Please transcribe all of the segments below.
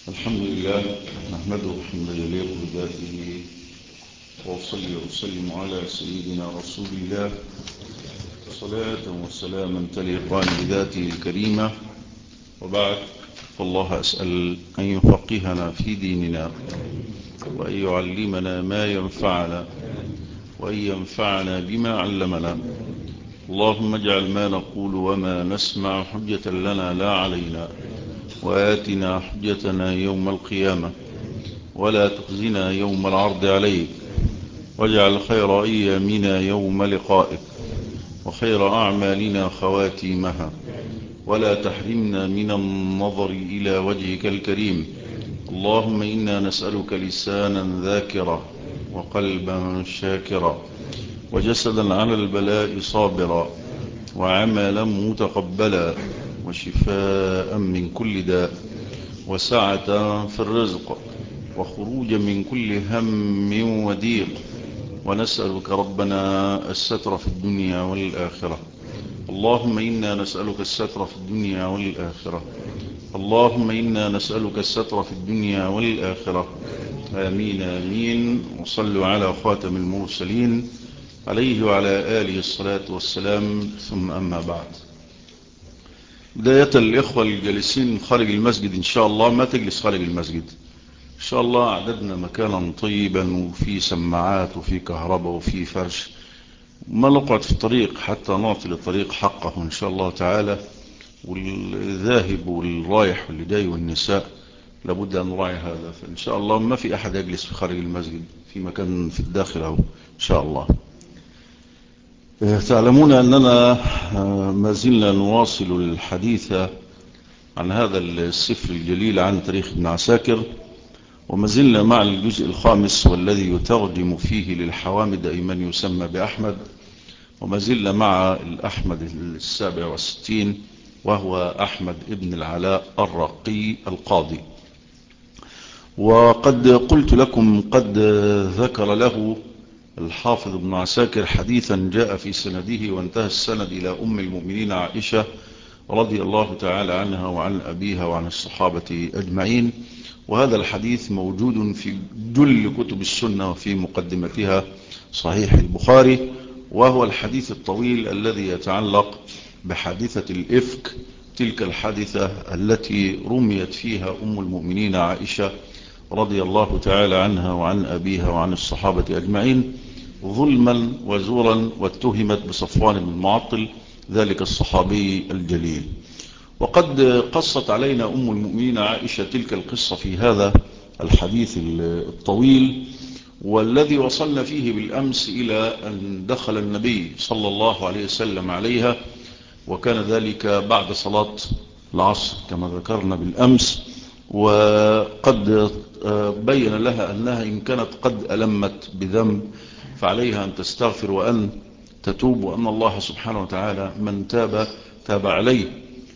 الحمد لله نحمده حمدا يليق بذاته وأصلي وأسلم على سيدنا رسول الله صلاة وسلاما تليقان بذاته الكريمة. وبعد، فالله أسأل أن يفقهنا في ديننا وأن يعلمنا ما ينفعنا وأن ينفعنا بما علمنا. اللهم اجعل ما نقول وما نسمع حجة لنا لا علينا، وآتنا حجتنا يوم القيامة ولا تخزنا يوم العرض عليك، واجعل خير أيامنا يوم لقائك وخير أعمالنا خواتيمها، ولا تحرمنا من النظر إلى وجهك الكريم. اللهم إنا نسألك لسانا ذاكرا وقلبا شاكرا وجسدا على البلاء صابرا وعملا متقبلا وشفاء من كل داء وسعة في الرزق وخروجا من كل هم وضيق. ونسألك ربنا الستر في الدنيا والآخرة. اللهم إنا نسألك الستر في الدنيا والآخرة. اللهم إنا نسألك الستر في الدنيا والآخرة. آمين آمين. وصلوا على خاتم المرسلين عليه وعلى آله الصلاة والسلام. ثم أما بعد، بداية الإخوة الجالسين خارج المسجد، إن شاء الله ما تجلس خارج المسجد، إن شاء الله عددنا مكانا طيبا وفي سماعات وفي كهرباء وفي فرش، ما نقعد في الطريق حتى نعطي للطريق حقه إن شاء الله تعالى. والذاهب والرايح واللي جاي والنساء لابد أن نراعي هذا. فإن شاء الله ما في أحد يجلس في خارج المسجد، في مكان في الداخل أو إن شاء الله. تعلمون أننا ما زلنا نواصل الحديث عن هذا السفر الجليل عن تاريخ ابن عساكر، وما زلنا مع الجزء الخامس والذي يترجم فيه للحوامد أي من يسمى بأحمد، وما زلنا مع الأحمد 67 وهو أحمد ابن العلاء الرقي القاضي. وقد قلت لكم قد ذكر له الحافظ ابن عساكر حديثا جاء في سنده وانتهى السند إلى أم المؤمنين عائشة رضي الله تعالى عنها وعن أبيها وعن الصحابة أجمعين، وهذا الحديث موجود في جل كتب السنة وفي مقدمتها صحيح البخاري، وهو الحديث الطويل الذي يتعلق بحادثة الإفك، تلك الحادثة التي رميت فيها أم المؤمنين عائشة رضي الله تعالى عنها وعن أبيها وعن الصحابة أجمعين ظلما وزورا، واتهمت بصفوان بن المعطل ذلك الصحابي الجليل. وقد قصت علينا أم المؤمنين عائشة تلك القصة في هذا الحديث الطويل، والذي وصلنا فيه بالأمس إلى أن دخل النبي صلى الله عليه وسلم عليها، وكان ذلك بعد صلاة العصر كما ذكرنا بالأمس، وقد بين لها أنها إن كانت قد ألمت بذنب فعليها أن تستغفر وأن تتوب، وأن الله سبحانه وتعالى من تاب عليه،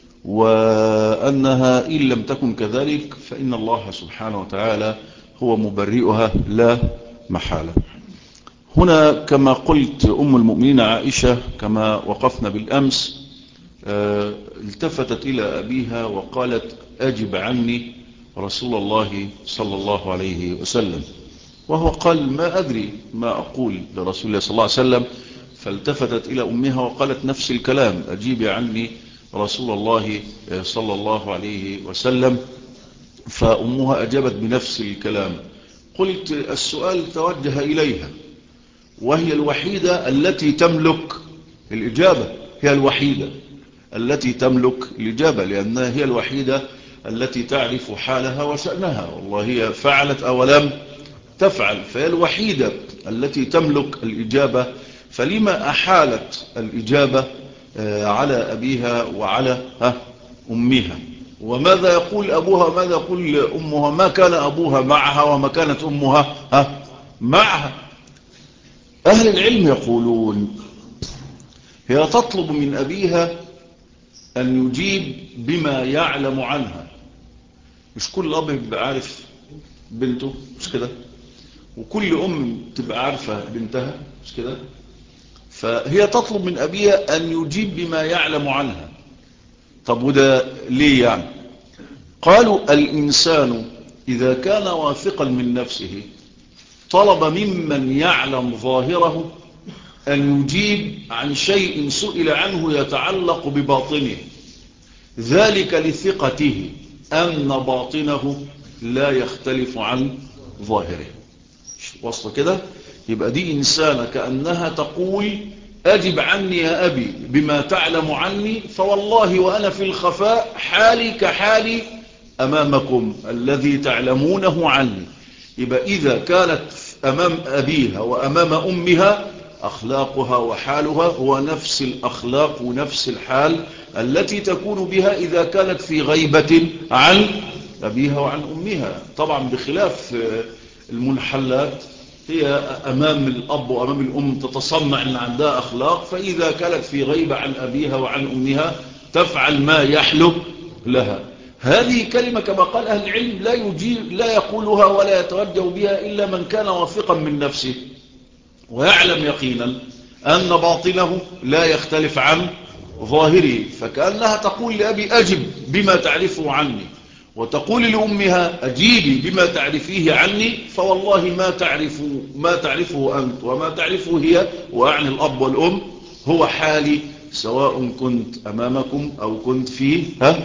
وأنها إن لم تكن كذلك فإن الله سبحانه وتعالى هو مبرئها لا محالة. هنا كما قلت أم المؤمنين عائشة كما وقفنا بالأمس التفتت إلى أبيها وقالت: أجب عني رسول الله صلى الله عليه وسلم. وهو قال: ما أدري ما أقول لرسول الله صلى الله عليه وسلم. فالتفتت إلى أمها وقالت نفس الكلام: أجيب عني رسول الله صلى الله عليه وسلم. فأمها أجابت بنفس الكلام. قلت السؤال توجه إليها، وهي الوحيدة التي تملك الإجابة، هي الوحيدة التي تملك الإجابة، لأنها هي الوحيدة التي تعرف حالها وشأنها، والله هي فعلت أو لم تفعل، فهي الوحيدة التي تملك الإجابة. فلما أحالت الإجابة على أبيها وعلى أمها؟ وماذا يقول أبوها ماذا يقول أمها؟ ما كان أبوها معها وما كانت أمها معها. أهل العلم يقولون هي تطلب من أبيها أن يجيب بما يعلم عنها. مش كل أب يبقى عارف بنته، مش كده؟ وكل أم تبقى عارفة بنتها، مش كده؟ فهي تطلب من أبيها أن يجيب بما يعلم عنها. طب وده ليه يعني؟ قالوا الإنسان إذا كان واثقا من نفسه طلب ممن يعلم ظاهره أن يجيب عن شيء سئل عنه يتعلق بباطنه، ذلك لثقته أن باطنه لا يختلف عن ظاهره. وصل كده؟ يبقى دي إنسانة كأنها تقول أجب عني يا أبي بما تعلم عني، فوالله وأنا في الخفاء حالي كحالي أمامكم الذي تعلمونه عني. يبقى إذا كانت أمام أبيها وأمام أمها أخلاقها وحالها هو نفس الأخلاق ونفس الحال التي تكون بها إذا كانت في غيبة عن أبيها وعن أمها. طبعا بخلاف المنحلات، هي أمام الأب وأمام الأم تتصنع أن عندها أخلاق، فإذا كانت في غيبة عن أبيها وعن أمها تفعل ما يحلو لها. هذه كلمة كما قال أهل العلم لا يقولها ولا يتوجه بها إلا من كان واثقا من نفسه ويعلم يقينا أن باطنه لا يختلف عن ظاهره. فكأنها تقول لأبي أجب بما تعرفه عني، وتقول لأمها أجيبي بما تعرفيه عني، فوالله ما تعرفه أنت وما تعرفه هي، وأعني الأب والأم، هو حالي سواء كنت أمامكم أو كنت في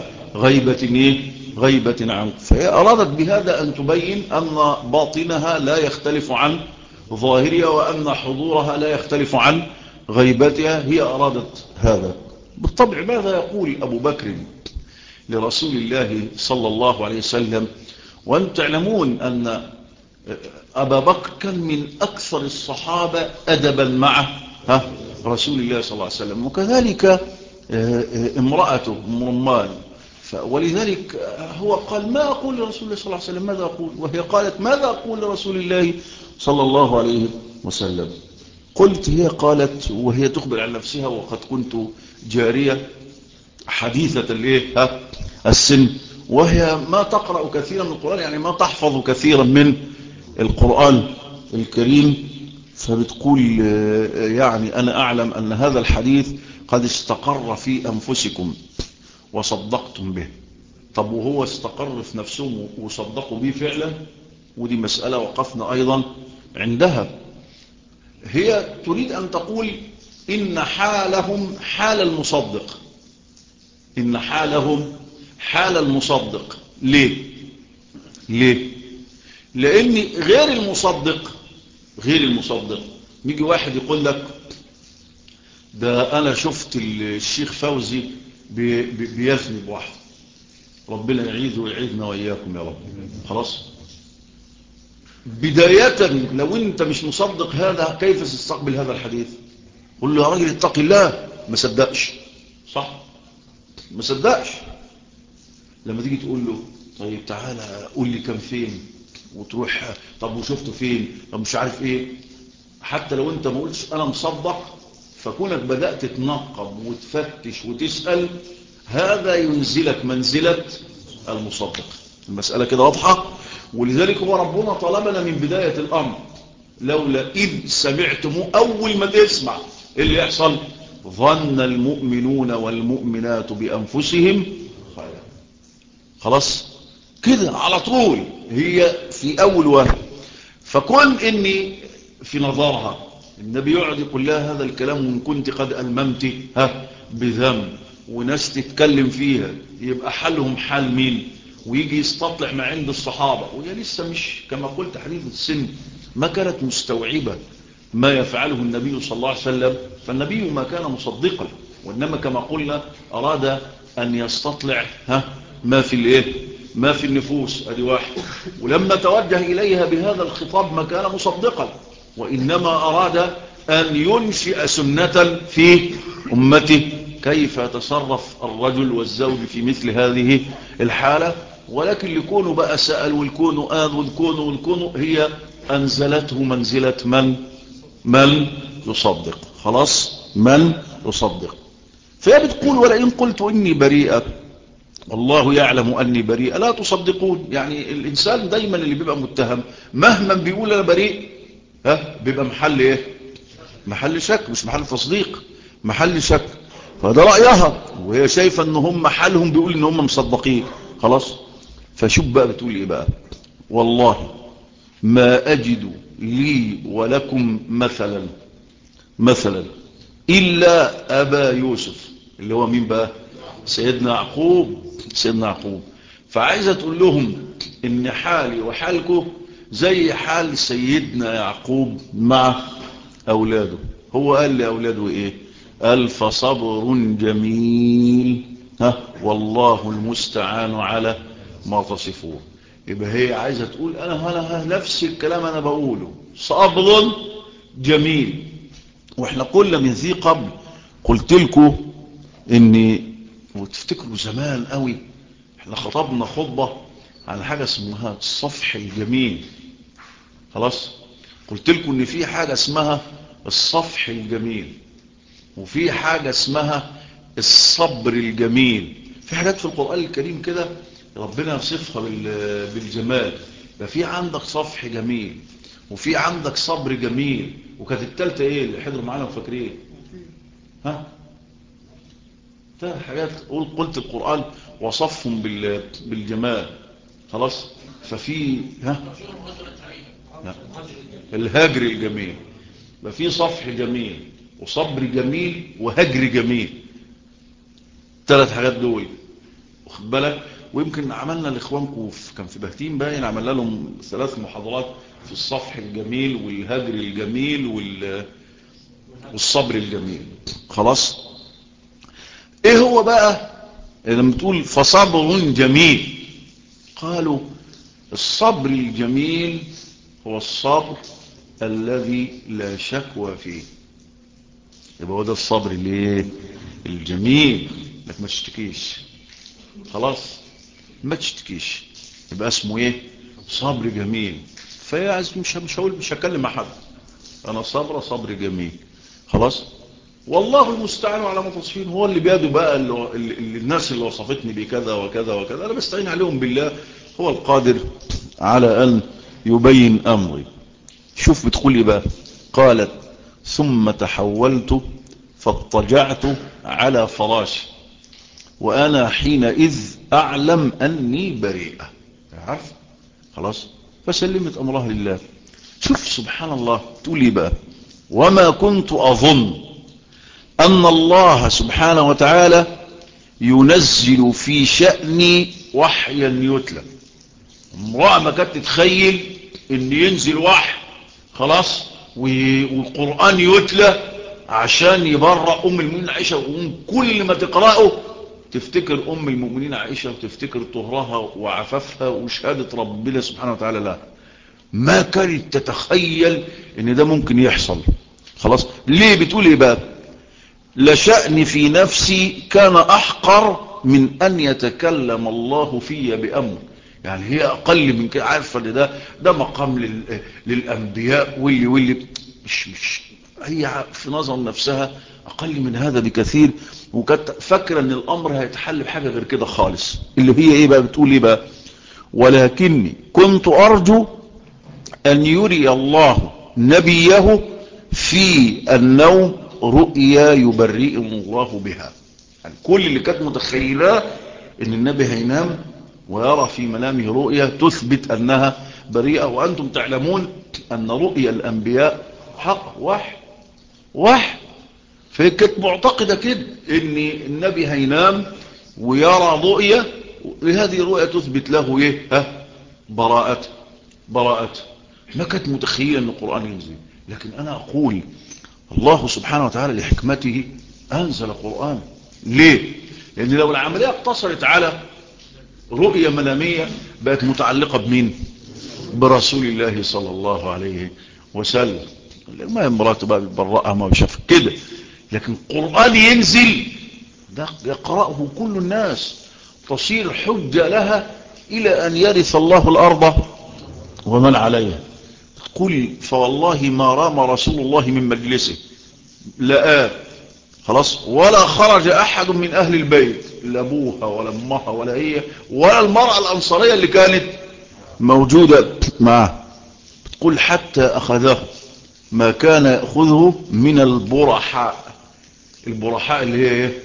غيبة عنك. فهي أرادت بهذا أن تبين أن باطنها لا يختلف عن ظاهرها وأن حضورها لا يختلف عن غيبتها. هي أرادت هذا. بالطبع ماذا يقول أبو بكر لرسول الله صلى الله عليه وسلم؟ وأنتم تعلمون أن أبا بكر كان من أكثر الصحابة أدبا مع رسول الله صلى الله عليه وسلم، وكذلك امرأته رمان. ولذلك هو قال ما أقول لرسول الله صلى الله عليه وسلم ماذا أقول، وهي قالت ماذا أقول لرسول الله صلى الله عليه وسلم. قلت هي قالت وهي تخبر عن نفسها وقد كنت جارية حديثة السن، وهي ما تقرأ كثيرا من القرآن، يعني ما تحفظ كثيرا من القرآن الكريم. فبتقول يعني أنا أعلم أن هذا الحديث قد استقر في أنفسكم وصدقتم به. طب وهو استقر في نفسهم وصدقوا به فعلا؟ ودي مسألة وقفنا أيضا عندها. هي تريد أن تقول إن حالهم حال المصدق، إن حالهم حال المصدق. ليه؟ لأن غير المصدق يجي واحد يقول لك ده أنا شفت الشيخ فوزي بيثني بواحد، ربنا يعيذه ويعيذنا وإياكم يا رب. خلاص، بداية لو أنت مش مصدق هذا كيف تستقبل هذا الحديث؟ قل له يا راجل اتق الله، ما صدقش. صح؟ ما صدقش. لما تيجي تقول له طيب تعالى قول لي كم فين، وتروح طب وشفته فين، طب مش عارف ايه، حتى لو انت ما قلتش انا مصدق، فكونك بدأت تنقب وتفتش وتسأل، هذا ينزلك منزلة المصدق. المسألة كده واضحة. ولذلك هو ربنا طلبنا من بداية الأمر لولا إذ سمعتموه، أول ما تسمع اللي يحصل ظن المؤمنون والمؤمنات بأنفسهم خيرا. خلاص كده على طول، هي في أول واحد. فكون إني في نظرها النبي يقعد يقول لها هذا الكلام وإن كنت قد ألممت بذنب، وناس تتكلم فيها، يبقى حالهم حال مين؟ ويجي يستطلع ما عند الصحابة وهي لسه مش كما قلت حديث السن، ما كانت مستوعبة ما يفعله النبي صلى الله عليه وسلم. فالنبي ما كان مصدقا، وإنما كما قلنا أراد أن يستطلع ما في النفوس. ادي واحد. ولما توجه إليها بهذا الخطاب ما كان مصدقا، وإنما أراد أن ينشئ سنة في أمته كيف يتصرف الرجل والزوج في مثل هذه الحالة. ولكن لكونه بقى سأل والكون آذ والكون هي أنزلته منزلة من يصدق. خلاص، من يصدق. فهي بتقول ولئن قلت إني بريئة والله يعلم أني بريئة لا تصدقون. يعني الإنسان دايما اللي بيبقى متهم مهما بيقول أنا بريء بيبقى محل ايه؟ محل شك، مش محل تصديق، محل شك. فده رأيها، وهي شايفة ان هم حالهم بيقول ان هم مصدقين. خلاص. فشوف بقى بتقول ايه بقى. والله ما أجد لي ولكم مثلا إلا أبا يوسف، اللي هو مين بقى؟ سيدنا يعقوب. فعايزة تقول لهم إن حالي وحالكم زي حال سيدنا يعقوب مع أولاده. هو قال لأولاده إيه؟ قال فصبر جميل والله المستعان على ما تصفون. يبقى هي عايزة تقول أنا نفس الكلام أنا بقوله، صبر جميل. واحنا قلنا من ذي قبل، قلت لكم اني وتفتكروا زمان قوي احنا خطبنا خطبة على حاجة اسمها الصفح الجميل. خلاص، قلت لكم ان في حاجة اسمها الصفح الجميل، وفي حاجة اسمها الصبر الجميل. في حاجات في القرآن الكريم كده ربنا يصفها بالجمال. ففي عندك صفح جميل، وفي عندك صبر جميل، وكانت التالتة ايه اللي حضروا معانا وفاكرين؟ ثلاث حاجات قلت القرآن وصفهم بالجمال. خلاص، ففي لا. الهجر الجميل، ففي صفح جميل وصبر جميل وهجر جميل. ثلاث حاجات دول، واخد بالك؟ ويمكن عملنا لاخوانكم كان في بهتين باين، عملنا لهم 3 محاضرات في الصفح الجميل والهجر الجميل والصبر الجميل. خلاص، ايه هو بقى لما تقول فصبر جميل؟ قالوا الصبر الجميل هو الصبر الذي لا شكوى فيه. يبقى هو ده الصبر اللي الجميل، انك ما تشتكيش. خلاص، ما تشتكيش، يبقى اسمه ايه؟ صبر جميل. فيا مش هكلم مع حد، انا صبر جميل. خلاص، والله المستعان على ما تصفين. هو اللي بيده بقى اللي الناس اللي وصفتني بكذا وكذا وكذا، انا بستعين عليهم بالله، هو القادر على ان يبين امري. شوف بتقولي بقى، قالت ثم تحولت فاضطجعت على فراشي وانا حينئذ اعلم اني بريئة. عارف؟ خلاص، فسلمت امرها لله. شوف سبحان الله، تقولي بقى وما كنت اظن ان الله سبحانه وتعالى ينزل في شأني وحيا يتلى. امرأة ما كانت تتخيل ان ينزل وحي خلاص والقرآن يتلى عشان يبرأ ام المؤمنين عائشة، وكل ما تقرأه تفتكر ام المؤمنين عائشة وتفتكر طهرها وعفافها وشهادة ربنا سبحانه وتعالى لها. ما كانت تتخيل ان ده ممكن يحصل. خلاص، ليه؟ بتقول ايه بقى؟ لشأني في نفسي كان احقر من ان يتكلم الله في بأمر. يعني هي اقل من كده، عارفة ان ده مقام للانبياء واللي مش هي في نظر نفسها اقل من هذا بكثير، وكانت فاكره ان الامر هيتحل بحاجه غير كده خالص. اللي هي ايه بقى؟ بتقول ايه بقى؟ ولكني كنت ارجو ان يري الله نبيه في النوم رؤيا يبرئ الله بها. يعني كل اللي كانت متخيلاه ان النبي هينام ويرى في منامه رؤيا تثبت انها بريئة. وانتم تعلمون ان رؤيا الانبياء حق وحي. فهي كانت معتقدة كده ان النبي هينام ويرى رؤيا، لهذه الرؤيا تثبت له ايه؟ براءته. ما كانت متخيلة ان القرآن ينزل. لكن انا اقول الله سبحانه وتعالى لحكمته انزل القرآن. ليه؟ لان لو العملية اقتصرت على رؤية منامية بقت متعلقة بمين؟ برسول الله صلى الله عليه وسلم. ما امراته بقى بتبرأها ما بشاف كده. لكن القرآن ينزل ده يقرأه كل الناس، تصير حجة لها الى ان يرث الله الارض ومن عليها. قل فوالله ما رام رسول الله من مجلسه لآب خلاص ولا خرج احد من اهل البيت، لا ابوها ولا امها ولا هي ولا المرأة الانصارية اللي كانت موجودة معه. تقول حتى اخذه ما كان يأخذه من البرحاء. البرحاء اللي هي ايه؟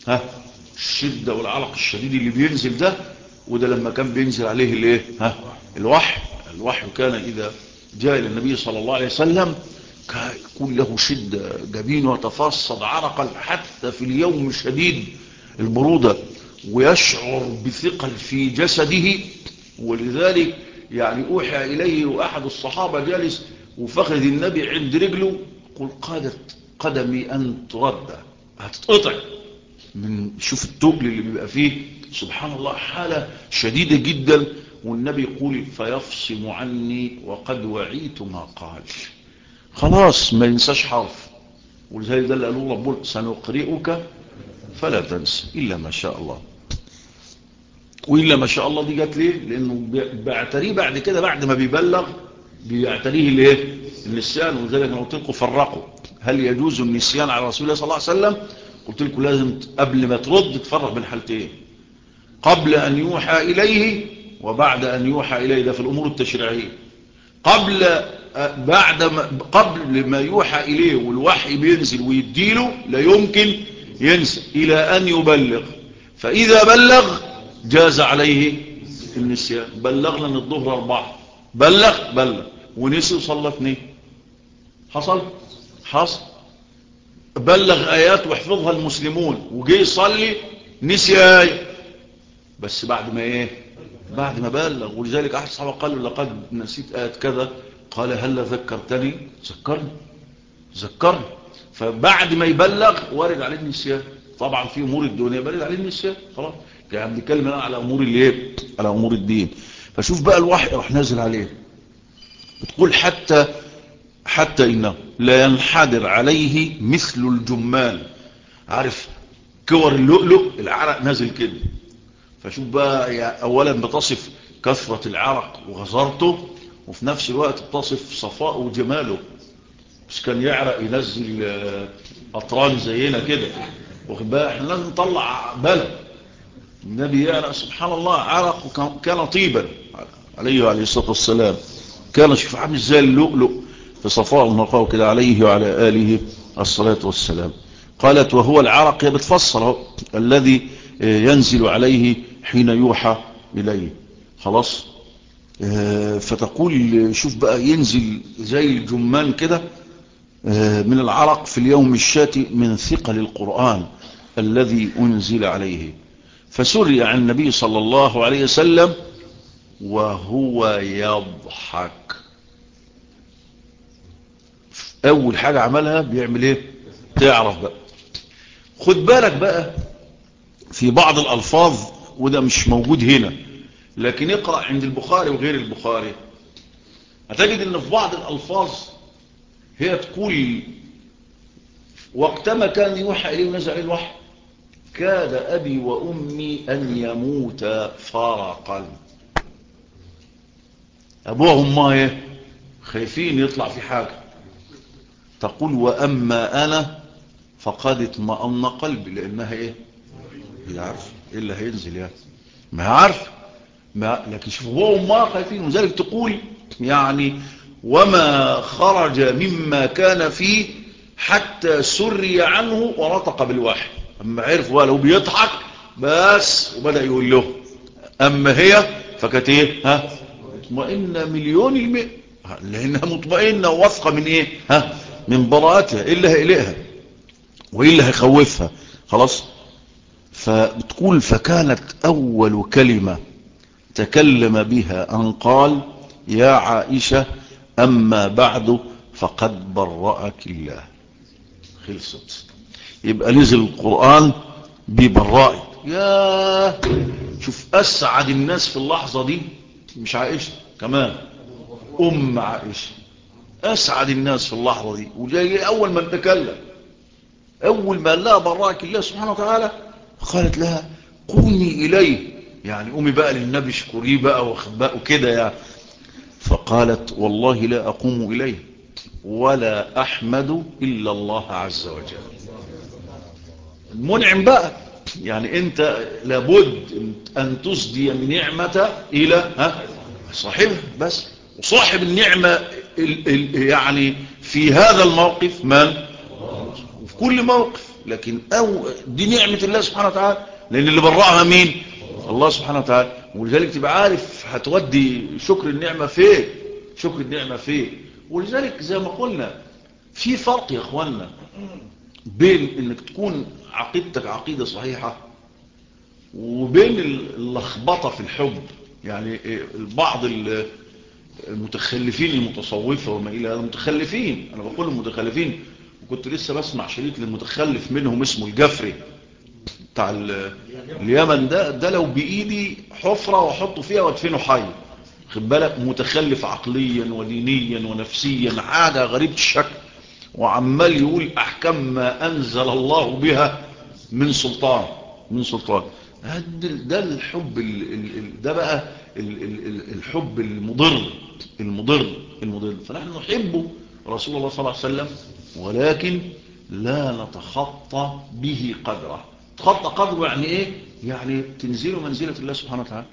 الشدة والعرق الشديد اللي بينزل ده. وده لما كان بينزل عليه الايه؟ الوحي كان إذا جاء إلى النبي صلى الله عليه وسلم يكون له شدة، جبينه يتفصد عرقا حتى في اليوم شديد البرودة، ويشعر بثقل في جسده. ولذلك يعني أوحى إليه وأحد الصحابة جالس وفخذ النبي عند رجله، قل قادت قدمي أن ترد، هتتقطع من شوف التقل اللي بيبقى فيه. سبحان الله، حالة شديدة جدا. والنبي يقول فيفصم عني وقد وعيت ما قال. خلاص ما ينساش حرف. ولذلك ده اللي قالوا ربنا سنقرئك فلا تنسى إلا ما شاء الله. وإلا ما شاء الله دي جت ليه؟ لأنه بيعتريه بعد كده، بعد ما بيبلغ بيعتريه الايه؟ النسيان. وذلك انا قلت لكم فرقوا هل يجوز النسيان على رسول الله صلى الله عليه وسلم. قلت لكم لازم قبل ما ترد تفرق بين حالتين: قبل أن يوحى إليه وبعد أن يوحى إليه. ده في الأمور التشريعية. قبل ما يوحى إليه والوحي بينزل ويديله لا يمكن ينسى إلى أن يبلغ. فإذا بلغ جاز عليه النسيان. بلغنا ان الظهر 4، بلغ ونسي وصلى 2، حصل. بلغ آيات وحفظها المسلمون وجي يصلي نسي آية، بس بعد ما بلغ. ولذلك أحد الصحابة قال له لقد نسيت آيات كذا، قال هل ذكرتني؟ ذكرني. فبعد ما يبلغ وارد عليه النسيان. طبعا في أمور الدنيا وارد عليه النسيان، خلاص. يعني بنتكلم على أمور على أمور الدين. فشوف بقى الوحي راح نازل عليه، بتقول حتى إنه لا ينحدر عليه مثل الجمان. عارف كور اللؤلؤ العرق نازل كده. فشوف بقى أولا بتصف كثرة العرق وغزارته، وفي نفس الوقت بتصف صفاء وجماله. بس كان يعرق ينزل أطران زينا كده، واخد بقى احنا لازم نطلع بلد. النبي يعرق سبحان الله، عرق كان طيبا عليه الصلاة والسلام. كان شوف عامل زي اللؤلؤ في صفاء ونقاء كده عليه وعلى آله الصلاة والسلام. قالت وهو العرق، هي بتفصل الذي ينزل عليه حين يوحى إليه. خلاص. فتقول شوف بقى ينزل زي الجمان كده من العرق في اليوم الشاتي من ثقل القرآن الذي أنزل عليه. فسري عن النبي صلى الله عليه وسلم وهو يضحك. أول حاجة عملها بيعمل ايه؟ تعرف بقى، خد بالك بقى في بعض الألفاظ، وده مش موجود هنا، لكن اقرأ عند البخاري وغير البخاري هتجد ان في بعض الألفاظ هي تقول وقتما كان يوحى إليه ونزل عليه الوحي كاد أبي وأمي أن يموت فرقا. أبوهم ما ايه؟ خايفين يطلع في حاجة. تقول وأما أنا فقد اطمأن قلبي، لأنها ايه؟ هي عارف ايه اللي هينزل يعني، ما عارف لكن شوف أبوهم ما خايفين. وذلك تقول يعني وما خرج مما كان فيه حتى سري عنه ونطق بالوحي. أما عرف ولو بيضحك بس وبدأ يقول له. أما هي فكانت ايه؟ مطمئنة مليون المئة، لأنها مطمئنة وواثقة من ايه؟ من براءتها. إيه اللي هيقلقها وإيه اللي هيخوفها؟ خلاص. فبتقول فكانت أول كلمة تكلم بها أن قال يا عائشة أما بعد فقد برأك الله. خلصت. يبقى نزل القرآن ببرائك. يا شوف أسعد الناس في اللحظة دي مش عائشة كمان، أم عائشة أسعد الناس في اللحظة دي. وجاي أول ما تكلم، أول ما قال لها برأك الله سبحانه وتعالى، قالت لها قومي إليه، يعني قومي بقى للنبي اشكريه بقى وخباء وكده يعني. فقالت والله لا أقوم إليه ولا أحمد إلا الله عز وجل. المنعم بقى، يعني أنت لابد أن تسدي النعمة إلى صاحبها بس. وصاحب النعمة يعني في هذا الموقف من؟ وفي كل موقف. لكن دي نعمة الله سبحانه وتعالى، لأن اللي برأها مين؟ الله سبحانه وتعالى. ولذلك تبقى عارف هتودي شكر النعمة فين، شكر النعمة فين. ولذلك زي ما قلنا في فرق يا اخوانا بين انك تكون عقيدتك عقيدة صحيحة وبين اللخبطة في الحب. يعني بعض المتخلفين المتصوفة وما إلى هذا متخلفين، أنا بقول المتخلفين، وكنت لسه بسمع شريط للمتخلف منهم اسمه الجفري بتاع اليمن. ده لو بإيدي حفرة وأحطه فيها وادفنه حي، خد بالك، متخلف عقليا ودينيا ونفسيا، حاجة غريبة الشكل، وعمال يقول أحكام ما أنزل الله بها من سلطان، من سلطان. ده الحب ده بقى الحب المضر. فنحن نحب رسول الله صلى الله عليه وسلم، ولكن لا نتخطى به قدره. تخطى قدره يعني ايه؟ يعني تنزله منزلة الله سبحانه وتعالى.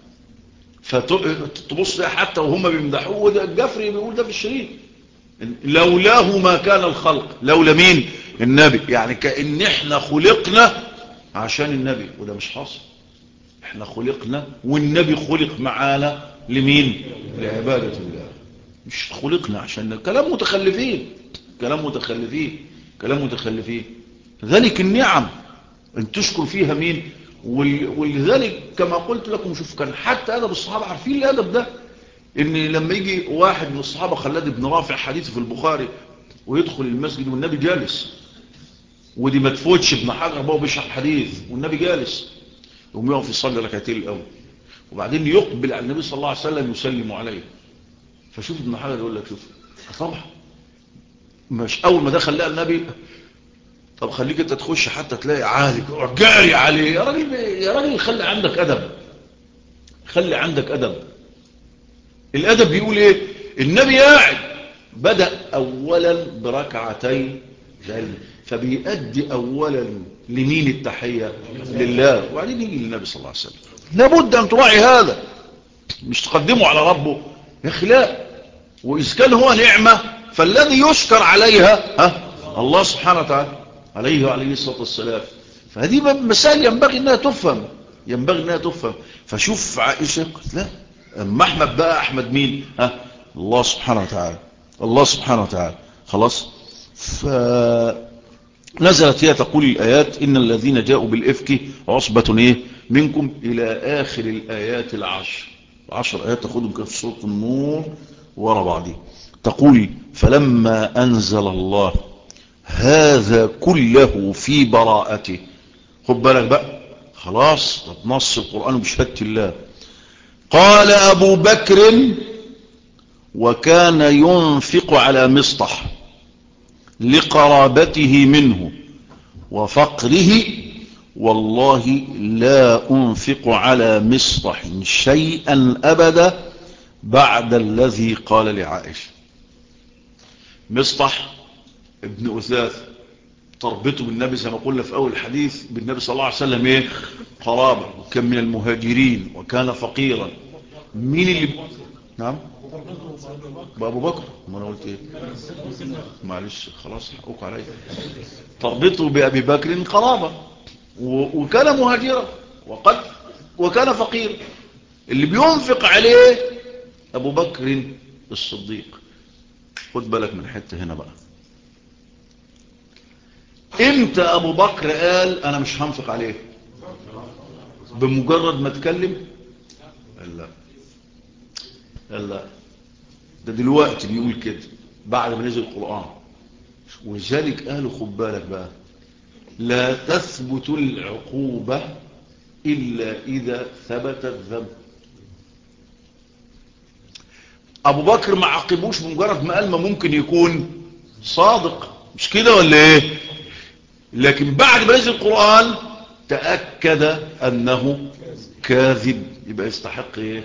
فتبص حتى وهم بيمدحوه، وده الجفري بيقول ده في الشريط، لولاه ما كان الخلق. لولا مين؟ النبي. يعني كأن احنا خلقنا عشان النبي، وده مش حاصل. احنا خلقنا والنبي خلق معانا لمين؟ لعبادة الله. مش خلقنا عشان كلام متخلفين، كلام متخلفين، كلام متخلفين. ذلك النعم ان تشكر فيها مين؟ ولذلك كما قلت لكم، شوف كان حتى ادب الصحابة، عارفين الادب ده، ان لما يجي واحد من الصحابة، خلاد بن رافع حديث في البخاري، ويدخل المسجد والنبي جالس، ودي ما تفوتش ابن حجر بقى بيشرح حديث والنبي جالس، يقوم يقف يصلي ركعتين الاول، وبعدين يقبل على النبي صلى الله عليه وسلم يسلم عليه. فشوف ابن حجر يقول لك شوف، طبعا مش اول ما دخل لقى النبي، طب خليك انت تخش حتى تلاقي عالي جاري عليه. يا راجل، يا راجل خلي عندك ادب، خلي عندك ادب. الادب بيقول ايه؟ النبي قاعد، بدأ اولا بركعتين جل، فبيؤدي اولا لمين التحية؟ لله، وبعدين يجي للنبي صلى الله عليه وسلم. لابد ان تراعي هذا، مش تقدمه على ربه يا اخي، لا. واذا كان هو نعمة فالذي يشكر عليها الله سبحانه وتعالى، عليه وعليه الصلاة والسلام. فهذه مسائل ينبغي انها تفهم، ينبغي انها تفهم. فشوف عائشة لا، اما احمد بقى، احمد مين؟ الله سبحانه وتعالى، الله سبحانه وتعالى. خلاص. فنزلت هي تقول الآيات إن الذين جاءوا بالإفك عصبة إيه منكم إلى آخر الآيات العشر. 10 آيات تأخذهم كيف سورة النور ورا بعضها. تقول فلما أنزل الله هذا كله في براءته. خد بالك بقى، خلاص نص القرآن بشهادة الله. قال أبو بكر وكان ينفق على مصطح لقرابته منه وفقره، والله لا أنفق على مصطح شيئا أبدا بعد الذي قال لعائشة. مصطح ابن أثاث تربطه بالنبي زي ما قلنا في أول الحديث بالنبي صلى الله عليه وسلم ايه؟ قرابة، وكان من المهاجرين وكان فقيرا. مين اللي نعم؟ بأبو بكر. ما أنا قلت ايه؟ معلش خلاص حقوق علي. تربطه بأبي بكر قرابة، وكان مهاجرا وكان فقيرا. اللي بينفق عليه أبو بكر الصديق. خد بالك من حتة هنا بقى، امتى أبو بكر قال أنا مش هنفق عليه؟ بمجرد ما تكلم؟ لا، ده دلوقتي بيقول كده بعد ما نزل القرآن. ولذلك قالوا خد بالك بقى، لا تثبت العقوبة إلا إذا ثبت الذنب. أبو بكر ما عاقبوش بمجرد ما قال ما ممكن يكون صادق، مش كده ولا إيه؟ لكن بعد ما نزل القرآن تأكد أنه كاذب، يبقى يستحق إيه؟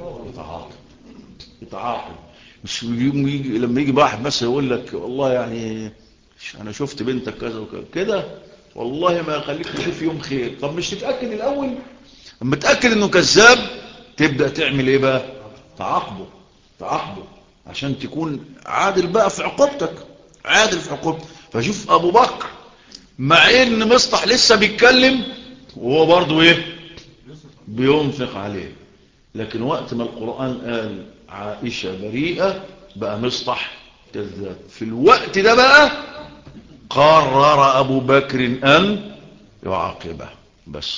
يتعاقب. مش لما يجي واحد مثلا يقول لك والله يعني أنا شفت بنتك كذا وكذا كده، والله ما يخليك تشوف يوم خير. طب مش تتأكد الأول؟ اما تتأكد أنه كذاب تبدأ تعمل إيه بقى؟ تعاقبه عشان تكون عادل بقى في عقوبتك، عادل في عقوبتك. فشوف أبو بكر مع ان مصطح لسه بيتكلم وهو برضو ايه؟ بينفق عليه. لكن وقت ما القرآن قال عائشة بريئة بقى مصطح كذاب. في الوقت ده بقى قرر أبو بكر أن يعاقبه بس،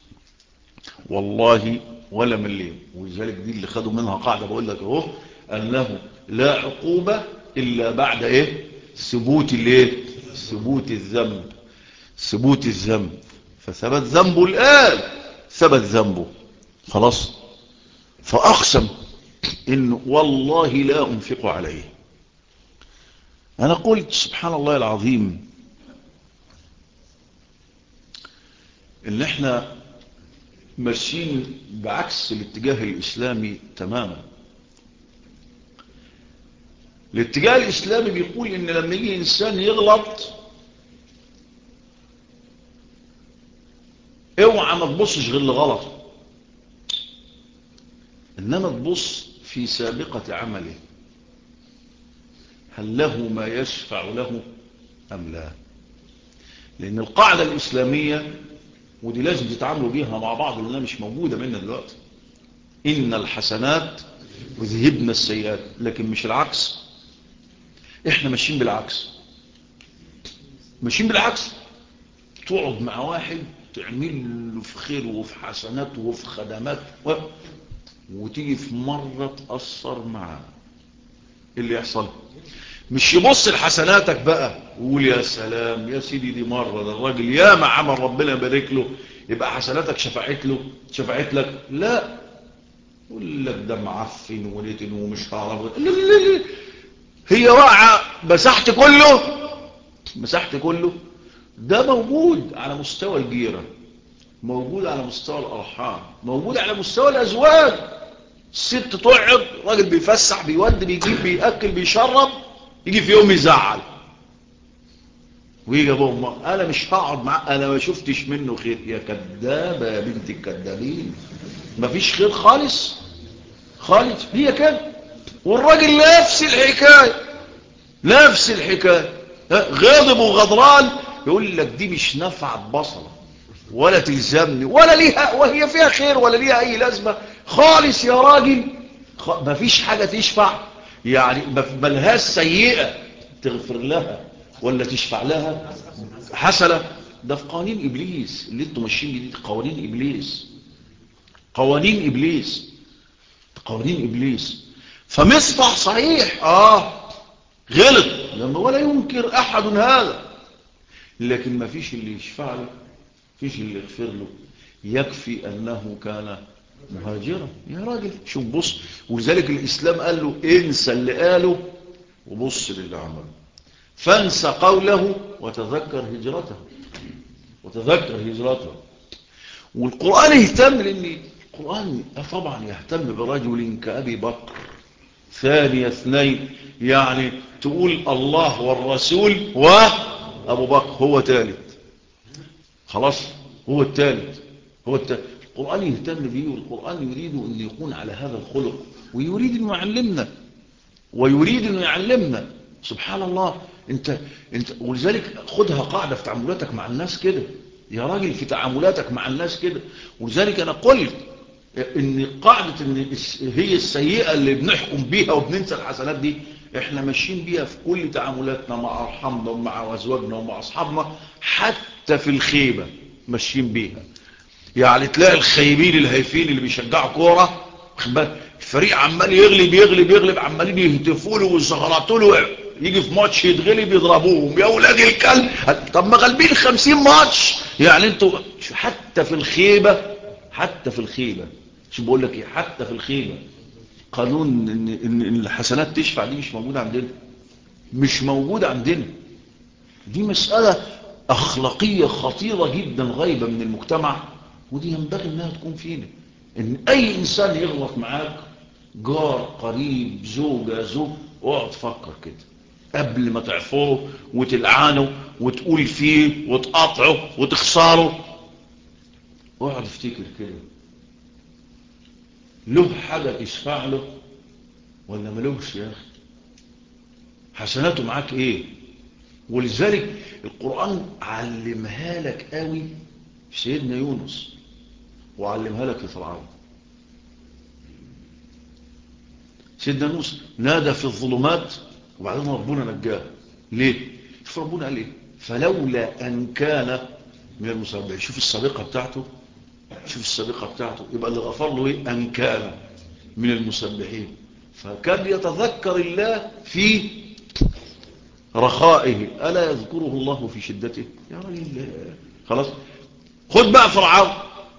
والله ولا مليم. ولذلك دي اللي خدوا منها قاعدة بقول لك اهو، أنه لا عقوبة إلا بعد إيه؟ ثبوت الإيه؟ ثبوت الذنب، ثبوت الذنب. فثبت ذنبه الآن، ثبت ذنبه خلاص. فأقسم إنه والله لا أنفق عليه. أنا قلت سبحان الله العظيم إن إحنا ماشيين بعكس الاتجاه الإسلامي تماما. الاتجاه الإسلامي بيقول إن لما يجي إنسان يغلط اوعى ما تبصش غير لغلط، إنما تبص في سابقة عمله، هل له ما يشفع له أم لا. لأن القاعدة الإسلامية ودي لازم تتعاملوا بيها مع بعض لأنها مش موجودة مننا دلوقتي، إن الحسنات يذهبن السيئات، لكن مش العكس. إحنا ماشيين بالعكس، ماشيين بالعكس. تقعد مع واحد تعمل له في خير وفي حسنات وفي خدمات وتيجي في مرة تأثر معاه، اللي يحصل مش يبص لحسناتك بقى ويقول يا سلام يا سيدي دي مرة ده الراجل يا ما عمل ربنا يبارك له يبقى حسناتك شفعت له شفعت لك. لا، يقول لك ده معفن ونتن ومش هعرف. هي واقعة مسحت كله، مسحت كله. ده موجود على مستوى الجيرة، موجود على مستوى الأرحام، موجود على مستوى الأزواج. الست تقعد راجل بيفسح بيود بيجيب بيأكل بيشرب، يجي في يوم يزعل ويجي ابو امه انا مش هقعد معاه انا ما شفتش منه خير. يا كدابه يا بنت الكدابين، مفيش خير خالص خالص. هي كده. والراجل نفس الحكايه، نفس الحكايه، غاضب وغضران يقول لك دي مش نافعه بصله ولا تلزمني ولا ليها وهي فيها خير ولا ليها اي لازمه خالص يا راجل. مفيش حاجه تشفع، يعني ملهاش سيئه تغفر لها ولا تشفع لها حسنه. ده في قوانين ابليس اللي انتم ماشيين بيه، قوانين ابليس، قوانين ابليس، قوانين ابليس. فمصطح صحيح غلط لما ولا ينكر احد هذا، لكن ما فيش اللي يشفع له، فيش اللي يغفر له. يكفي انه كان مهاجرا. يا راجل شوف بص، ولذلك الاسلام قال له انسى اللي قاله وبص للي عمله، فانسى قوله وتذكر هجرته، وتذكر هجرته. والقرآن يهتم، لان القرآن طبعا يهتم برجل كأبي بكر ثاني اثنين، يعني تقول الله والرسول وأبو بكر هو ثالث، خلاص هو الثالث، هو الثالث. القرآن يهتم به، والقرآن يريد أن يكون على هذا الخلق، ويريد أن يعلمنا، ويريد أن يعلمنا. سبحان الله. انت ولذلك خدها قاعدة في تعاملاتك مع الناس كده يا راجل، في تعاملاتك مع الناس كده. ولذلك أنا قلت ان قاعدة ان هي السيئة اللي بنحكم بيها وبننسى الحسنات دي احنا ماشيين بيها في كل تعاملاتنا مع ارحامنا ومع ازواجنا ومع اصحابنا، حتى في الخيبة ماشيين بيها. يعني تلاقي الخايبين الهايفين اللي بيشجعوا كورة، الفريق عمال يغلب يغلب يغلب، عمالين يهتفوا له ويزغرطوا له، يجي في ماتش يتغلب يضربوهم يا اولاد الكلب. طب ما غالبين 50 ماتش يعني انتوا. حتى في الخيبة، حتى في الخيبة، شو بقول لك ايه، حتى في الخيبة قانون إن الحسنات تشفع دي مش موجودة عندنا، مش موجودة عندنا. دي مسألة أخلاقية خطيرة جدا غايبة من المجتمع، ودي ينبغي انها تكون فينا. ان اي انسان يغلط معاك، جار قريب زوجة زوج، اقعد فكر كده قبل ما تعفره وتلعنه وتقول فيه وتقاطعه وتخسره. اقعد افتكر كده، له حاجة تشفع له ولا ملوش يا اخي؟ حسناته معاك ايه؟ ولذلك القرآن علمها لك قوي في سيدنا يونس، وعلمها لك في فرعون. سيدنا موسى نادى في الظلمات وبعدين ربنا نجاه. ليه؟ شوف ربنا قال ايه؟ فلولا ان كان من المسبحين. شوف السابقة بتاعته، شوف السابقة بتاعته، يبقى اللي غفر له ايه؟ ان كان من المسبحين. فكان يتذكر الله في رخائه، ألا يذكره الله في شدته؟ يا راجل خلاص. خد بقى فرعون،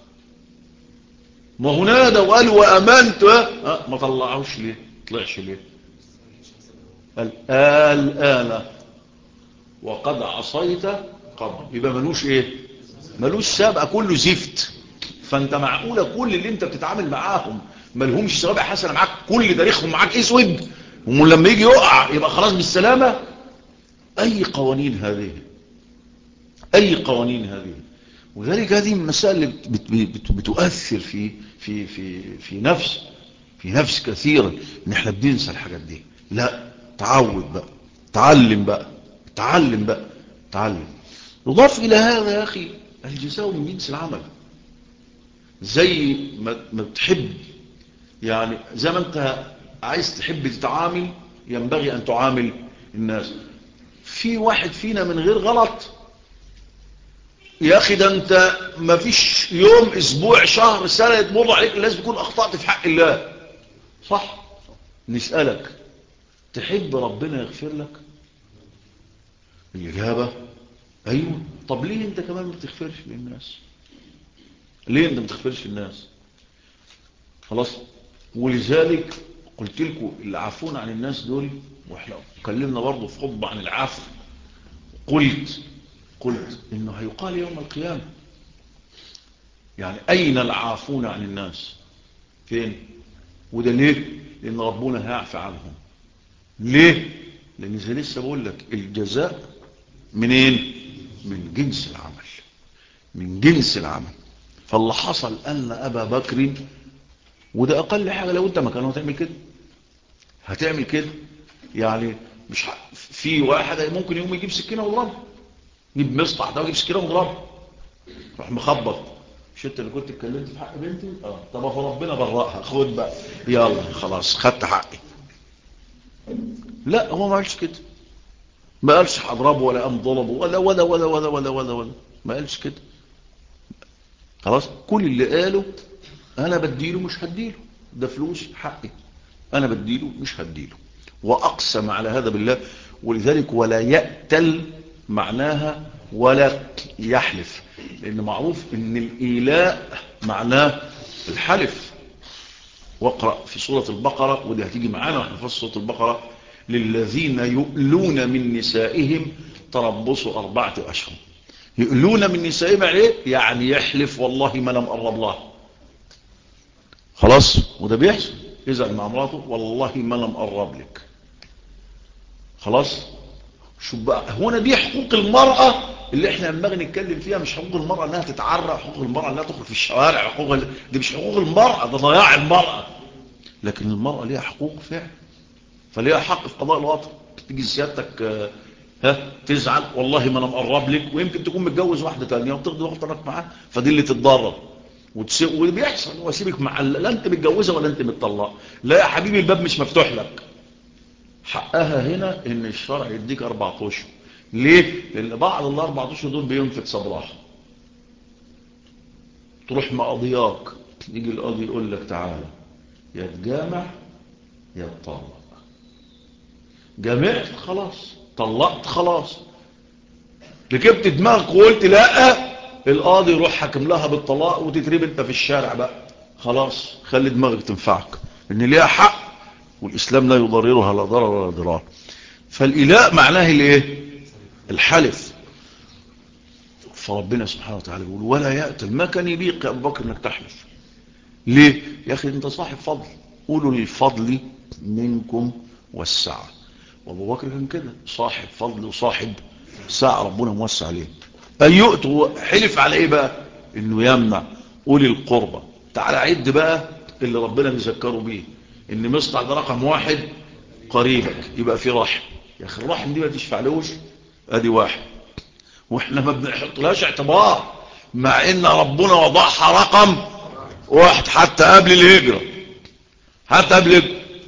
ما هو نادى وقال وامنت، ما طلعوش ليه؟ طلعش ليه؟ قال الآن وقد عصيت قبل. يبقى ملوش ايه؟ ملوش سابقة، كله زفت. فانت معقولة كل اللي انت بتتعامل معاهم ملهمش سوابق حسنة معاك، كل تاريخهم معاك اسود، ولما يجي يقع يبقى خلاص بالسلامة؟ اي قوانين هذه، اي قوانين هذه. وذلك هذه المسائل اللي بتؤثر في نفس كثيرا، ان احنا بننسى الحاجات دي. لا، تعود بقى، تعلم بقى، تعلم بقى، تعلم. يضاف الى هذا يا اخي الجزاء من جنس العمل. زي ما بتحب، يعني زي ما انت عايز تحب تتعامل ينبغي ان تعامل الناس. في واحد فينا من غير غلط يا اخي، ده انت ما فيش يوم اسبوع شهر سنة يتمر عليك لازم تكون اخطأت في حق الله، صح؟ نسألك تحب ربنا يغفر لك؟ الإجابة أيوة. طب ليه أنت كمان ما بتغفرش للناس؟ ليه أنت ما بتغفرش للناس؟ خلاص. ولذلك قلت لكم اللي عافون عن الناس دول، واحنا اتكلمنا برضه في خطبة عن العفو، قلت إنه هيقال يوم القيامة يعني أين العافون عن الناس؟ فين؟ وده ليه؟ لأن ربنا هيعفى عنهم. ليه؟ لأن زي لسه بقول لك الجزاء منين؟ من جنس العمل، من جنس العمل. فاللي حصل أن أبا بكر، وده أقل حاجة لو أنت مكانه هتعمل كده. يعني مش في واحد ممكن يقوم يجيب سكينة ويضربها، يجيب مصطح ده ويجيب سكينة ويضربها، راح مخبط. مش انت اللي كنت اتكلمت في حق بنتي؟ طب ربنا برأها، خد بقى يلا خلاص خدت حقي. لا، هو ما قالش كده، ما قالش هضربه ولا قام ضربه ولا ما قالش كده. خلاص، كل اللي قاله انا بديله مش هديله، ده فلوس حقي، انا بديله مش هديله. واقسم على هذا بالله. ولذلك ولا يأتل معناها ولا يحلف، لان معروف ان الايلاء معناه الحلف. واقرأ في سورة البقرة، ودي هتيجي معانا واحنا في سورة البقرة: للذين يؤلون من نسائهم تربصوا 4 أشهر. يؤلون من نسائهم يعني ايه؟ يعني يحلف والله ما لم قرب لها. خلاص، وده بيحصل إذا مع مراته والله ما لم قرب لك. خلاص. شو بقى هنا دي حقوق المرأة اللي احنا لما نتكلم فيها. مش حقوق المرأة انها تتعرى، حقوق المرأة انها تخرج في الشوارع، دي مش حقوق المرأة، ده ضياع المرأة. لكن المرأة ليها حقوق فعلا، فليها حق في قضاء الوطن. تيجي سيادتك تزعل والله ما انا مقرب لك، ويمكن تكون متجوز واحدة تانية وتقضي وقتك معاه، فدي اللي تتضرر وبيحصل. واسيبك مع لا انت متجوزة ولا انت متطلقة، لا يا حبيبي الباب مش مفتوح لك. حقها هنا ان الشرع يديك 4 اشهر. ليه؟ لان بعض ال4 اشهر دول بينفت صبراها، تروح مقاضياك، يجي القاضي يقول لك تعالى يا تجامع يا تطلق. جامعت خلاص، طلقت خلاص، ركبت دماغك وقلت لا، القاضي يروح حكم لها بالطلاق وتتريب انت في الشارع بقى. خلاص، خلي دماغك تنفعك، ان ليها حق والاسلام لا يضررها لا ضرر ولا ضرار. فالاله معناه الايه؟ الحلف. فربنا سبحانه وتعالى بيقول ولا يأتل، ما كان يليق يا ابو بكر انك تحلف. ليه يا اخي؟ انت صاحب فضل، قولوا للفضل منكم والسعه. وابو بكر كان كده صاحب فضل وصاحب ساعة، ربنا موسع عليه. أيؤت حلف على ايه بقى؟ انه يمنع أولي القربى. تعال عد بقى اللي ربنا بيذكره بيه، ان مصطع ده رقم 1 قريبك، يبقى في رحم. يا اخي الرحم دي ما تشفعلوش، ادي 1. واحنا ما بنحطلهاش اعتبار، مع ان ربنا وضعها رقم 1 حتى قبل الهجرة، حتى قبل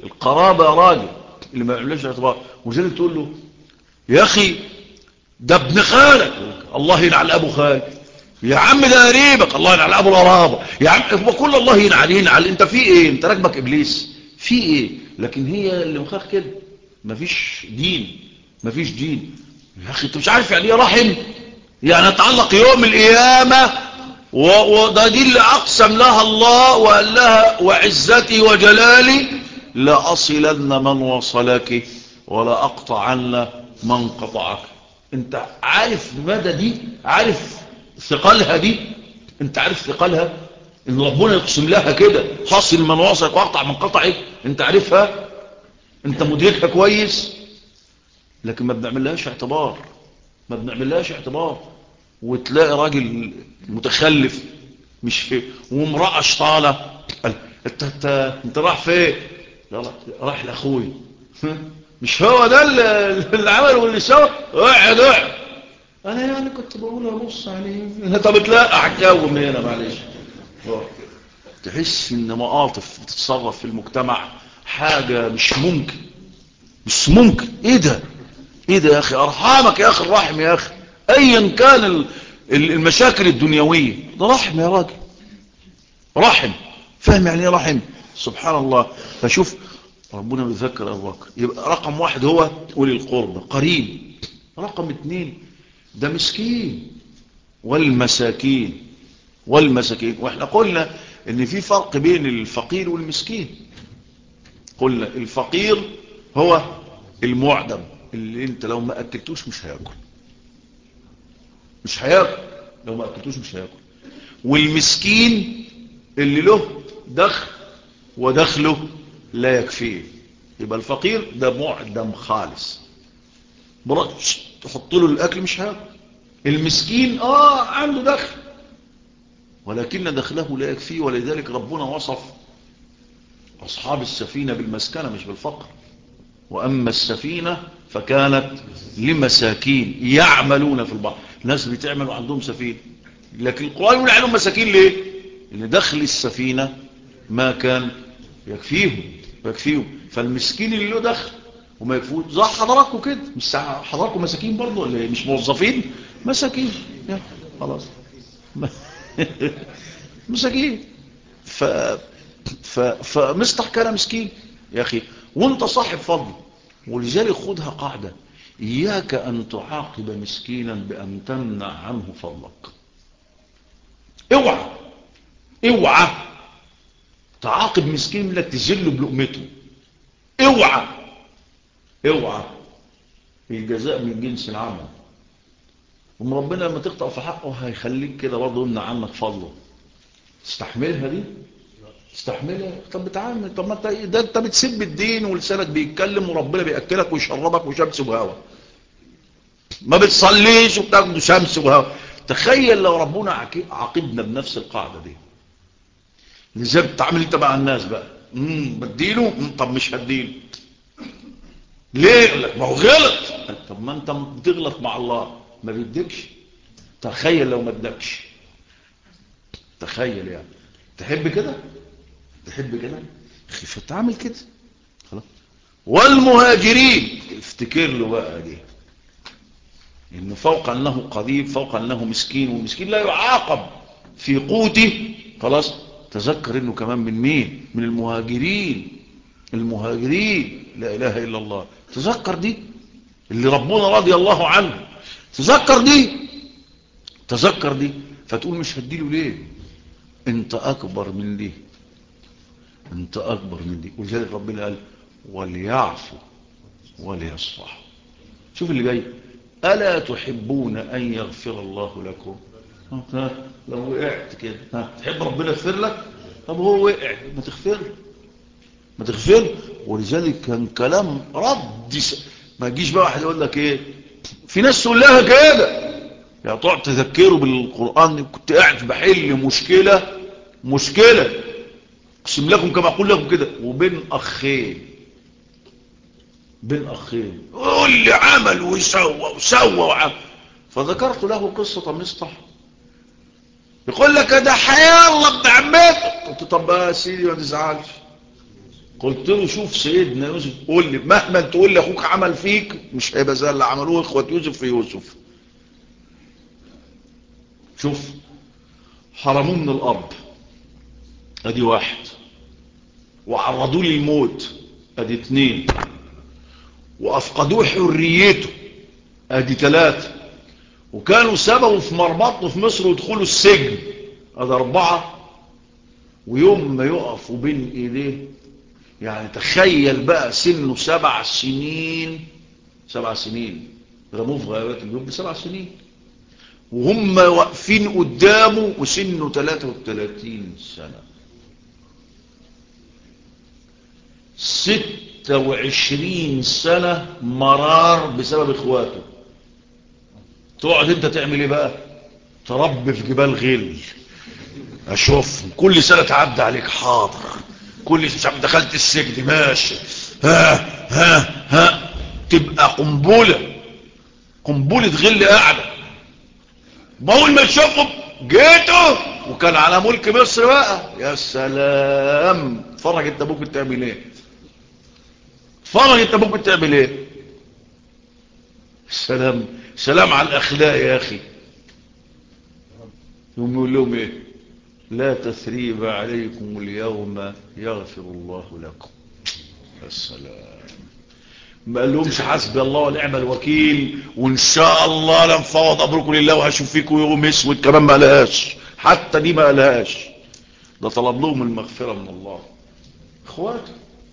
القرابة يا راجل اللي ما يعملش اعتبار. وزي تقول له يا اخي ده ابن خالك، الله يلعن ابو خالك. يا عم ده قريبك، الله يلعن ابو القرابه. يا عم كل الله يلعن انت في ايه؟ انت راكبك ابليس في ايه؟ لكن هي اللي مخاخ كده، مفيش دين، مفيش دين. يا اخي انت مش عارف يعني ايه رحم؟ يعني اتعلق يوم القيامه، وده دي اللي اقسم لها الله وقال لها وعزتي وجلالي لاصلن من وصلك ولا اقطعن من قطعك. انت عارف مدى دي؟ عارف ثقلها دي؟ انت عارف ثقلها ان ربنا يقسم لها كده حاصل من وصلك واقطع من قطعك؟ انت عارفها؟ انت مدركها كويس؟ لكن ما بنعملهاش اعتبار، ما بنعملهاش اعتبار. وتلاقي راجل متخلف مش في وامرأة شطالة، انت راح فين؟ لا راح لاخوي. مش هو ده اللي عمله واللي سوى؟ اقعد اقعد. انا يعني كنت بقول ابص عليه. طب تلاقى الجو من هنا معلش. تحس ان مواقف بتتصرف في المجتمع حاجة مش ممكن، مش ممكن. ايه ده؟ ايه ده يا اخي؟ ارحامك يا اخي الرحم يا اخي، ايا كان المشاكل الدنيوية ده رحم يا راجل، رحم. فاهم يعني ايه رحم؟ سبحان الله. فشوف ربنا بيذكر ابو بكر، يبقى رقم واحد هو اولي القربى قريب. رقم اتنين ده مسكين والمساكين، والمساكين. واحنا قلنا ان في فرق بين الفقير والمسكين. قلنا الفقير هو المعدم اللي انت لو ما اكلتوش مش هياكل، مش هياكل، لو ما اكلتوش مش هياكل. والمسكين اللي له دخل ودخله لا يكفيه. يبقى الفقير ده معدم خالص، تحط له الاكل مش هياكل. المسكين عنده دخل ولكن دخله لا يكفيه، ولذلك ربنا وصف اصحاب السفينة بالمسكنة مش بالفقر. واما السفينة فكانت لمساكين يعملون في البحر. ناس بتعمل وعندهم سفينة، لكن القرآن يقول عليهم مساكين ليه؟ لان دخل السفينة ما كان يكفيهم. فالمسكين اللي له دخل وما يكفوش زي حضراتكم كده، مش حضراتكم مساكين برضه ولا ايه؟ مش موظفين، مساكين خلاص. مساكين. فمصطح كان مسكين يا اخي وانت صاحب فضل. ولذلك خدها قاعدة، اياك ان تعاقب مسكينا بان تمنع عنه فضلك. اوعى اوعى تعاقب مسكين لك تجله بلقمته. اوعى اوعى. الجزاء من جنس العمل. ربنا لما تقطع في حقه هيخليك كده برضه يمنع عنك فضله. تستحملها دي؟ تستحملها؟ طب بتعامل. طب ما انت ده انت بتسب الدين ولسانك بيتكلم وربنا بياكلك ويشربك وشمس وهوا، ما بتصليش وبتاخد شمس وهوا. تخيل لو ربنا عاقبنا بنفس القاعده دي. ازاي بتتعامل انت مع الناس بقى؟ بديله طب مش هديله ليه؟ يقول لك ما هو غلط. طب ما انت بتغلط مع الله ما بيديكش. تخيل لو ما ادكش. تخيل يعني. تحب كده؟ تحب كده؟ خفت تعمل كده خلاص. والمهاجرين افتكر له بقى دي، انه فوق انه قدير، فوق انه مسكين، والمسكين لا يعاقب في قوته خلاص. تذكر انه كمان من مين؟ من المهاجرين. المهاجرين لا اله الا الله. تذكر دي اللي ربنا رضي الله عنه. تذكر دي، تذكر دي. فتقول مش هديله ليه؟ انت اكبر من دي، انت اكبر من دي. ولذلك ربنا قال وليعفوا وليصفحوا. شوف اللي جاي، الا تحبون ان يغفر الله لكم؟ لو وقعت كده تحب ربنا يغفر لك؟ طب هو وقع ما تغفر، ما تغفر. ولذلك كان كلام رد. ما تجيش بقى واحد يقول لك ايه، في ناس تقول لها كده يعني تقعد تذكره بالقرآن. كنت قاعد بحل مشكلة اقسم لكم كما اقول لكم كده، وبين اخين، بين اخين قول لي عمل وسوى وعمل. فذكرت له قصة مصطح. يقول لك ده حياة الله ابن عمته. قلت طب بقى يا سيدي ما تزعلش، قلت له شوف سيدنا يوسف، قول لي مهما تقول لي اخوك عمل فيك مش هيبقى زي اللي عملوه اخوة يوسف في يوسف. شوف، حرموه من الارض ادي واحد، وعرضوه للموت ادي اتنين، وافقدوه حريته ادي ثلاثة، وكانوا سببوا في مربطه في مصر ودخلوا السجن ادي اربعة، ويوم ما يقفوا بين ايديه، يعني تخيل بقى سنه 7 سنين، 7 سنين رموه في غيابات الجب 7 سنين، وهم واقفين قدامه وسنه 33 سنة، 26 سنة مرار بسبب اخواته. تقعد انت تعمل ايه بقى؟ تربي في جبال غل، اشوف كل سنة تعدى عليك حاضر، كل سنة دخلت السجن ماشي، ها تبقى قنبلة غل قاعدة. بقول ما تشوفهم جيته، وكان على ملك مصر بقى، يا سلام. اتفرج انت ممكن تعمل ايه، اتفرج انت ممكن تعمل ايه. سلام سلام على الاخلاق يا اخي. يوم يقول لهم ايه؟ لا تثريب عليكم اليوم يغفر الله لكم. السلام. ما قالهمش حسبي الله ونعم الوكيل وان شاء الله لنفوض امركم لله وهشوف فيكم يوم اسود، كمان ما قالهاش، حتى دي ما قالهاش. ده طلب لهم المغفرة من الله. اخواته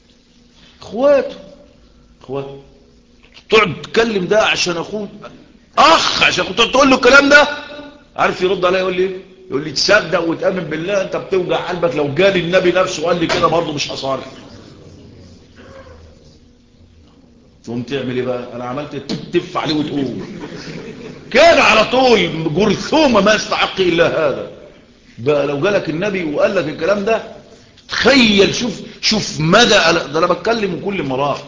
تقعد تتكلم ده عشان اخوك اخ، عشان كنت تقول له الكلام ده، عارف يرد عليا يقول لي تصدق وتامن بالله انت بتوجع قلبك، لو جالي النبي نفسه قال لي كده برضه مش هصارف. تقوم تعمل ايه بقى؟ انا عملت تف عليه وتقوم كان على طول جرثومه ما يستحق الا هذا. بقى لو جالك النبي وقال لك الكلام ده، تخيل، شوف مدى. ده انا بتكلم كل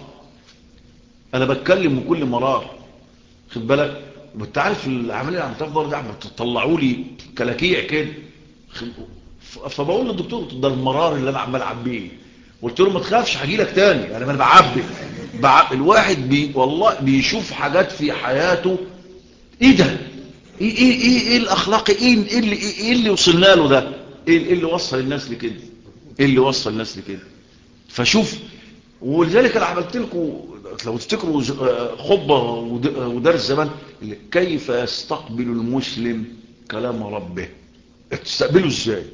مرار، خد بالك. وانت عارف العمليه عم تفضل ده، عم تطلعوا لي كلاكيع كده. فبقول للدكتور ده المرار اللي انا عمال اعبيه. قلت له ما تخافش هجي لك تاني، يعني انا بعبي الواحد والله بيشوف حاجات في حياته. ايه ده؟ ايه الاخلاق، ايه اللي وصلنا له ده؟ ايه اللي وصل الناس لكده؟ فشوف. ولذلك انا عملت لكم لو تفتكروا خطبه ودرس زمان، كيف يستقبل المسلم كلام ربه. تستقبله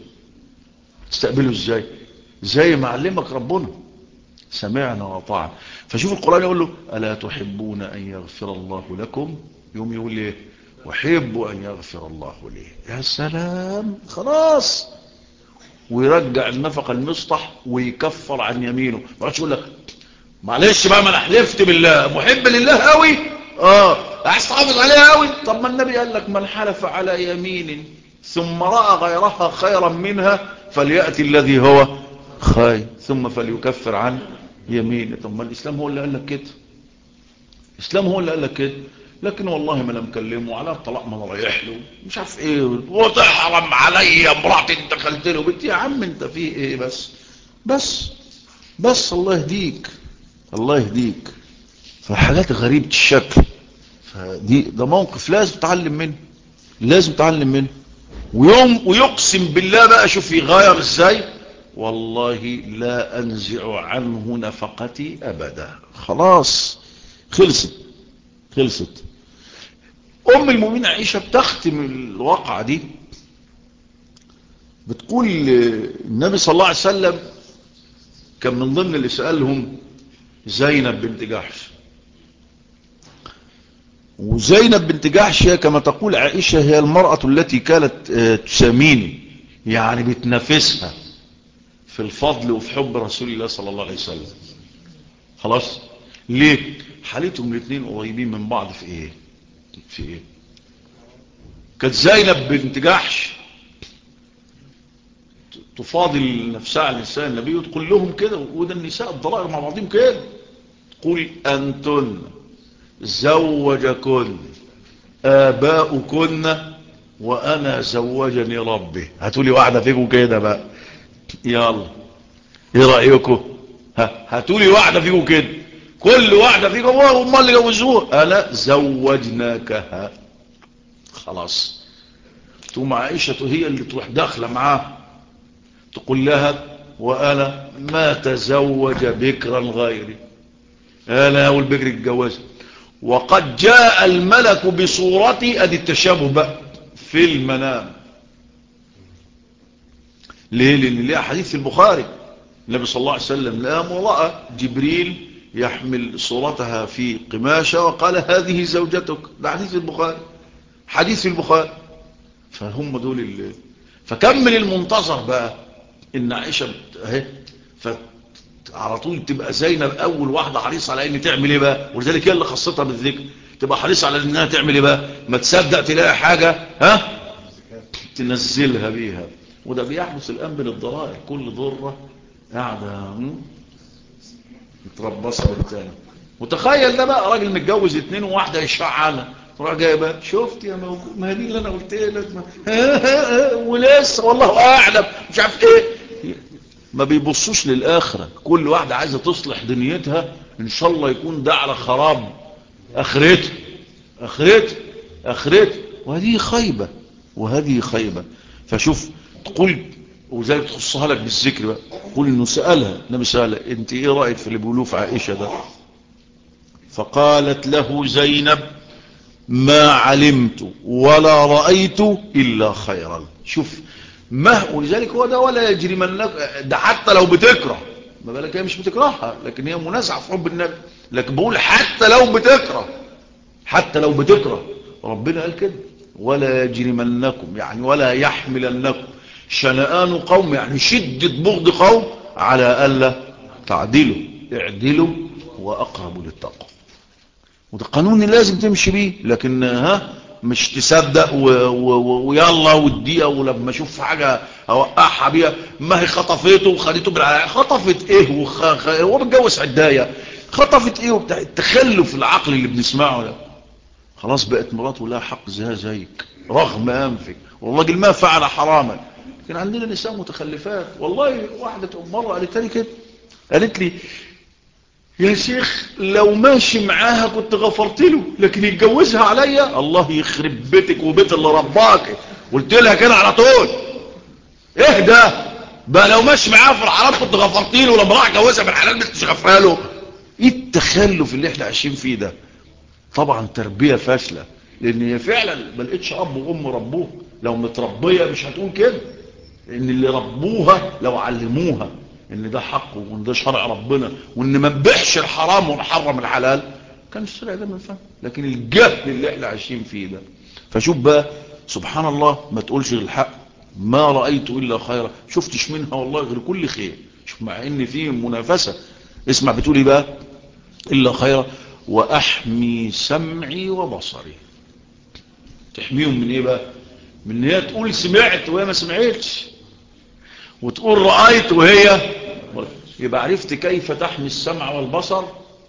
ازاي؟ زي ما علمك ربنا، سمعنا وطاعنا. فشوف القرآن يقول له ألا تحبون أن يغفر الله لكم؟ يوم يقول لي أحب أن يغفر الله لي. يا سلام، خلاص. ويرجع النفق المسطح ويكفر عن يمينه. ما قعدش يقول لك معلش بقى، ما انا حلفت بالله محب لله قوي، عايز تحافظ عليها قوي. طب ما النبي قال لك من حلف على يمين ثم رأى غيرها خيرا منها فليأتي الذي هو خير ثم فليكفر عن يمينه. طب ما الإسلام هو اللي قال لك كده. لكن والله ما انا مكلمه على الطلاق، ما انا رايح له مش عارف ايه، وتحرم عليا مراتي انت دخلت له بنتي. يا عم انت في ايه؟ بس الله يهديك. فحاجات غريبة الشكل. ده موقف لازم تتعلم منه. ويقسم بالله بقى، شوف يغير ازاي. والله لا انزع عنه نفقتي ابدا. خلاص خلصت. ام المؤمنين عائشة بتختم الواقعة دي، بتقول النبي صلى الله عليه وسلم كان من ضمن اللي سألهم زينب بنت جحش. وزينب بنت جحش كما تقول عائشة هي المرأة التي كانت تساميني، يعني بتنافسها في الفضل وفي حب رسول الله صلى الله عليه وسلم. خلاص. ليه؟ حالتهم الاثنين قريبين من بعض في ايه؟ كانت زينب بنت جحش تفاضل نفسها على نساء النبي وتقول لهم كده، وده النساء الضرائر مع بعضهم كده، تقول أنتن زوجكن آباؤكن وأنا زوجني ربي. هتقولي واحدة فيكم كده بقى، يلا ايه رأيكم؟ هاتولي واحدة فيكم كده، كل واحدة فيكم هم اللي جوزوها، انا زوجناكها. خلاص. تقوم عائشة هي اللي تروح داخلة معاه تقول لها وانا ما تزوج بكرا غيري، انا والبكر اتجوزها، وقد جاء الملك بصورتي، ادي التشابه بقى في المنام. ليه؟ لان ليه حديث في البخاري، النبي صلى الله عليه وسلم نام ورأى جبريل يحمل صورتها في قماشة وقال هذه زوجتك. ده حديث البخاري، حديث البخاري. فهم دول اللي فكمل المنتظر بقى ان عائشة اهي، على طول تبقى زينب اول واحدة حريصة على ان تعمل ايه بقى، ولذلك هي اللي خصتها بالذكر، تبقى حريصة على انها تعمل ايه بقى، ما تصدق تلاقي حاجة تنزلها بيها. وده بيحدث الان بين الضرائر، كل ضرة قاعدة متربصة بالتاني. متخيل ده بقى راجل متجوز 2 وواحدة يشعلها، تروح جاي بقى شفت يا موجود، ما هي دي اللي انا قلت لك ولسه والله اعلم مش عارف ايه. ما بيبصوش للآخرة، كل واحدة عايزة تصلح دنيتها ان شاء الله يكون ده على خراب اخرتها، اخرتها. وهذه خيبة، وهذه خيبة. فشوف تقول، وذلك تخصها لك بالذكر بقى، قول انه سألها النبي سألها انت ايه رأيك في اللي بيقولوه في عائشة ده؟ فقالت له زينب ما علمت ولا رأيت الا خيرا. شوف ما، ولذلك هو ده ولا يجرمنك، ده حتى لو بتكره، ما بالك هي مش بتكرهها لكن هي منازعة في حب النبي، لكن بقول حتى لو بتكره، حتى لو بتكره، ربنا قال كده ولا يجرمنكم، يعني ولا يحملنكم شنآن قوم، يعني شدة بغض قوم على ألا تعدلوا، اعدلوا وأقربوا للتقوى. وده قانون لازم تمشي بيه، لكن مش تصدق ويلا والدقيقة، ولما اشوف حاجة اوقعها بيها، ما هي خطفته وخدته بالعلاقة، خطفت ايه هو بتجوز عداية، خطفت ايه وبتاع التخلف العقل اللي بنسمعه ده. خلاص بقت مراته لها حق زيك رغم انفك، والراجل ما فعل حراما. لكن عندنا نساء متخلفات. والله واحدة مرة قالت لي كده، قالت لي يا شيخ لو ماشي معاها كنت غفرت له، لكن يتجوزها عليا الله يخرب بيتك وبيت اللي رباك. قلت لها كده على طول، اهدى بقى، لو ماشي معاها في الحرام كنت غفرت له، ولما راح جوزها بالحلال مش غفرها له. ايه التخلف اللي احنا عايشين فيه ده؟ طبعا تربية فاشلة، لان هي فعلا ما لقيتش اب وام ربوها. لو متربية مش هتقول كده، ان اللي ربوها لو علموها ان ده حقه وان ده شرع ربنا، وان ما نبيحش الحرام ونحرم الحلال، كان الشرع ده من فهم. لكن الجهل اللي احنا عايشين فيه ده. فشوف بقى سبحان الله، ما تقولش غير الحق، ما رأيت الا خيرا، شفتش منها والله غير كل خير. شوف مع ان فيه منافسة، اسمع بتقول ايه بقى، الا خيرا واحمي سمعي وبصري. تحميهم من ايه بقى؟ من ان هي تقول سمعت وهي ما سمعتش، وتقول رأيت وهي. يبقى عرفت كيف تحمي السمع والبصر،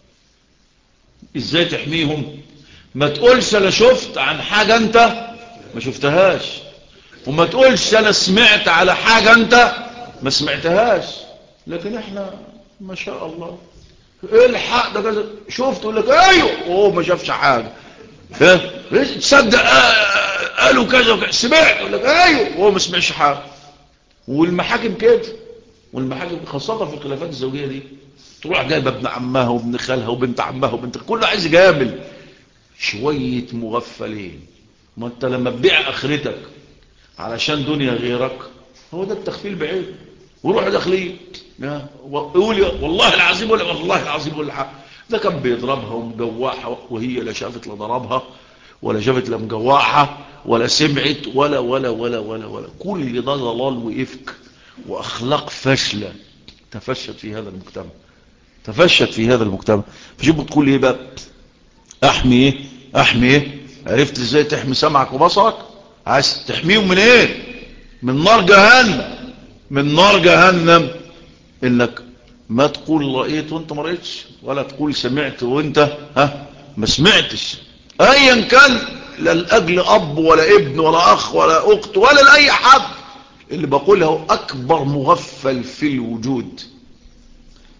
ازاي تحميهم. ما تقولش انا شفت عن حاجة انت ما شفتهاش، وما تقولش انا سمعت على حاجة انت ما سمعتهاش. لكن احنا ما شاء الله ايه الحق ده كذا، شفت يقول لك ايوه وهو ما شافش حاجة. تصدق قالوا كذا وكذا، سمعت يقول لك ايوه وهو ما سمعش حاجة. والمحاكم كده، والمحاكم خاصة في الخلافات الزوجية دي، تروح جايبه ابن عمها وابن خالها وبنت عمها وبنت، كله عايز يجامل. شوية مغفلين. ما انت لما تبيع اخرتك علشان دنيا غيرك، هو ده التخفيل بعيد. وروح داخلين وقول والله العظيم ولا والله العظيم ولا حق، ده كان بيضربها ومجوعها وهي لا شافت لا ضربها ولا شافت لا مجوعها ولا سمعت ولا كل ده ضلال وإفك وأخلاق فاشلة تفشت في هذا المجتمع، تفشت في هذا المجتمع. فشوف بتقول ايه بقى، احمي ايه، احمي ايه. عرفت ازاي تحمي سمعك وبصرك؟ عايز تحميهم من ايه؟ من نار جهنم، من نار جهنم. انك ما تقول رأيت وانت ما رأيتش، ولا تقول سمعت وانت ما سمعتش، ايا كان، لا لاجل اب ولا ابن ولا اخ ولا اخت ولا لاي حد. اللي بقوله اكبر مغفل في الوجود.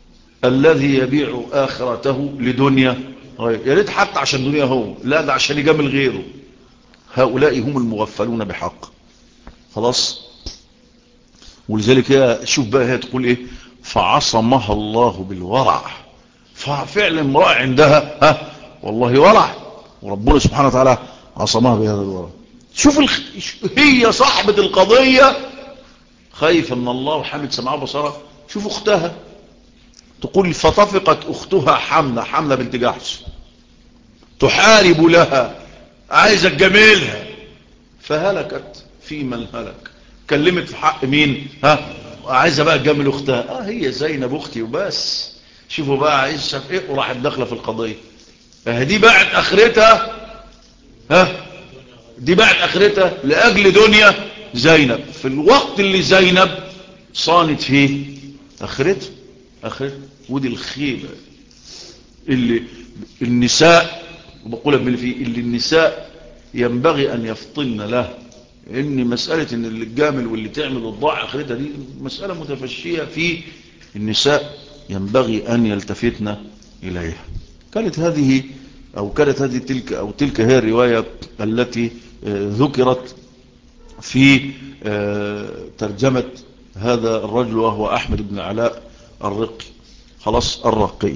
الذي يبيع آخرته لدنيا يا ريت حتى عشان دنيا هو، لا ده عشان يجامل غيره. هؤلاء هم المغفلون بحق. خلاص. ولذلك هي شوف بقى هي تقول ايه، فعصمها الله بالورع. ففعلا امرأة عندها والله ورع، وربنا سبحانه وتعالى عصمها بهذا الورع. شوف هي صاحبة القضية خايفة من الله وحامد سمعها بصرها. شوف اختها تقول فطفقت اختها حملة بنت جحش تحارب لها، عايزة تجاملها، فهلكت في من هلك. كلمت في حق مين؟ عايزة بقى تجامل اختها. هي زينب اختي وبس. شوفوا بقى عايزة في ايه، وراحت داخله في القضية. دي باعت اخرتها، دي باعت اخرتها لاجل دنيا زينب، في الوقت اللي زينب صانت فيه اخرتها. ودي الخيبة اللي النساء، وبقولها من فيه، اللي النساء ينبغي ان يفطن له. ان مسألة ان اللي تجامل واللي تعمل وتضاع اخرتها دي مسألة متفشية في النساء، ينبغي ان يلتفتن اليها. كانت هذه تلك هي الرواية التي ذكرت في ترجمة هذا الرجل، وهو احمد بن علاء الرقي. خلاص، الرقي.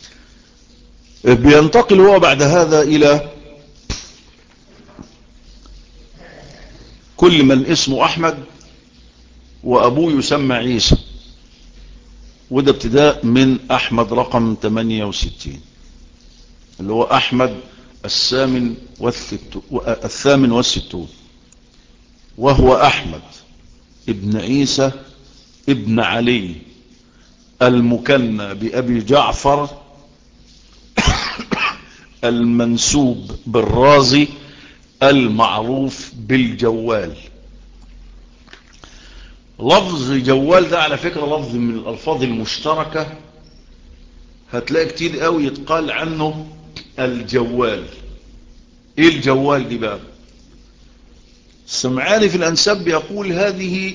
بينتقل هو بعد هذا الى كل من اسمه احمد وابوه يسمى عيسى، وده ابتداء من احمد رقم 68 اللي هو احمد الثامن والستون، وهو احمد ابن عيسى ابن علي المكنى بأبي جعفر المنسوب بالرازي المعروف بالجوال. لفظ جوال ده على فكرة لفظ من الألفاظ المشتركة، هتلاقي كتير قوي يتقال عنه الجوال. ايه الجوال دي بقى؟ السمعاني في الأنساب بيقول هذه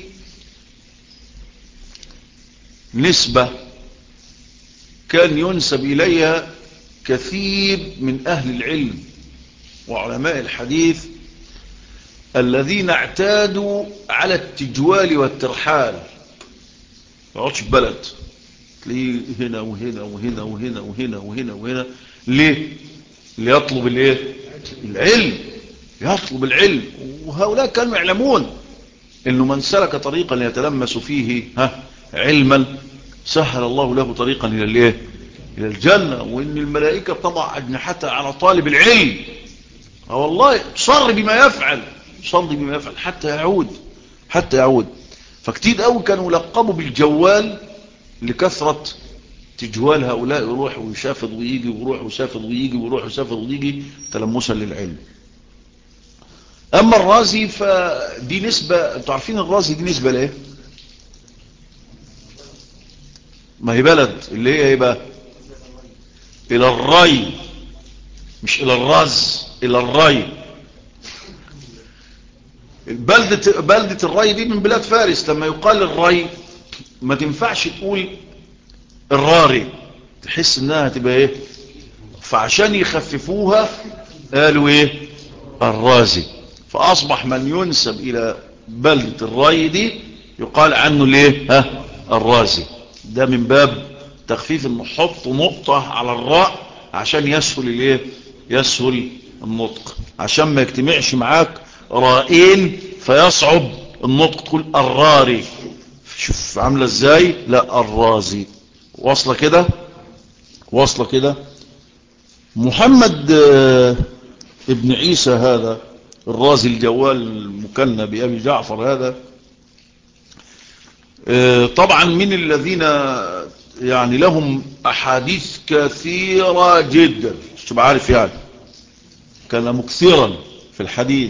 نسبة كان ينسب إليها كثير من أهل العلم وعلماء الحديث الذين اعتادوا على التجوال والترحال. ما يقعدش في بلد، تلاقيه هنا وهنا وهنا وهنا وهنا وهنا وهنا. ليه؟ ليطلب الايه؟ العلم. يطلب العلم. وهؤلاء كانوا يعلمون انه من سلك طريقا يتلمس فيه علما سهل الله له طريقا الى الايه؟ الى الجنة. وان الملائكة تضع اجنحتها على طالب العلم. والله صر بما يفعل حتى يعود. فكتير قوي كانوا لقبوا بالجوال لكثرة تجوال هؤلاء، يروح ويشافض ويجي ويروح ويشافض ويجي ويروح ويشافض ويجي تلمسا للعلم. اما الرازي فدي نسبة، انتوا عارفين الرازي دي نسبة لايه؟ ما هي بلد اللي هي ايه بقى؟ الى الري، مش الى الراز، الى الري. بلدة الري دي من بلاد فارس. لما يقال الري ما تنفعش تقول الراري، تحس انها تبقى ايه؟ فعشان يخففوها قالوا ايه؟ الرازي. فاصبح من ينسب الى بلدة الري دي يقال عنه ليه؟ الرازي. ده من باب تخفيف، انه حط نقطة على الراء عشان يسهل الايه؟ يسهل النطق، عشان ما يجتمعش معاك رائين فيصعب النطق، تقول الراري. شوف عاملة ازاي؟ لا، الرازي. واصلة كده. محمد ابن عيسى هذا الرازي الجوال المكنى بأبي جعفر هذا، طبعا من الذين يعني لهم أحاديث كثيرة جدا، مش تبقى عارف يعني، كان مكثرا في الحديث.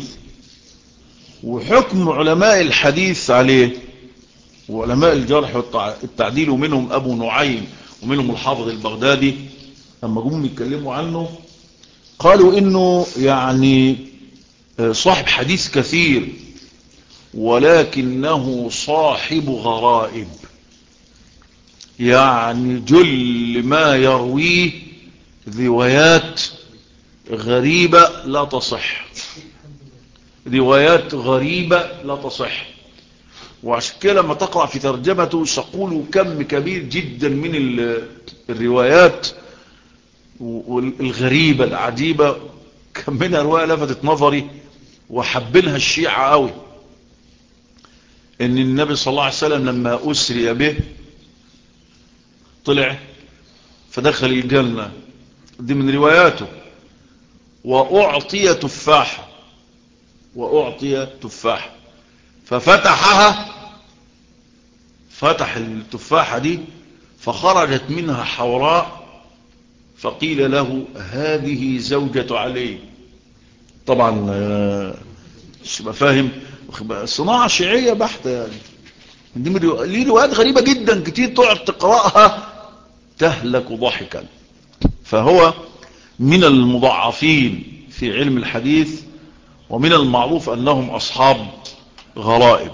وحكم علماء الحديث عليه وعلماء الجرح والتعديل، ومنهم أبو نعيم ومنهم الحافظ البغدادي، لما جم يتكلموا عنه قالوا إنه يعني صاحب حديث كثير، ولكنه صاحب غرائب. يعني جل ما يرويه روايات غريبة لا تصح، روايات غريبة لا تصح. وعشان كده لما تقرأ في ترجمته تقول كم كبير جدا من الروايات الغريبة العجيبة، كم منها رواية لفتت نظري وحبنها الشيعة قوي. ان النبي صلى الله عليه وسلم لما أسري به طلع فدخل الجنة، دي من رواياته، وأعطي تفاحة، وأعطي تفاحة ففتحها، فتح التفاحة دي فخرجت منها حوراء، فقيل له هذه زوجة علي. طبعا مش فاهم، صناعة شيعية بحتة يعني. دي ليه روايات غريبة جدا كتير تقعد تقرأها تهلك ضحكا. فهو من المضعفين في علم الحديث، ومن المعروف أنهم أصحاب غرائب.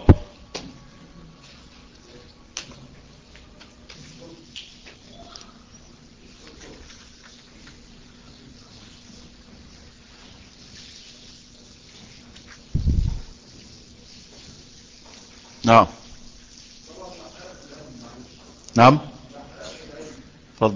نعم نعم فضل.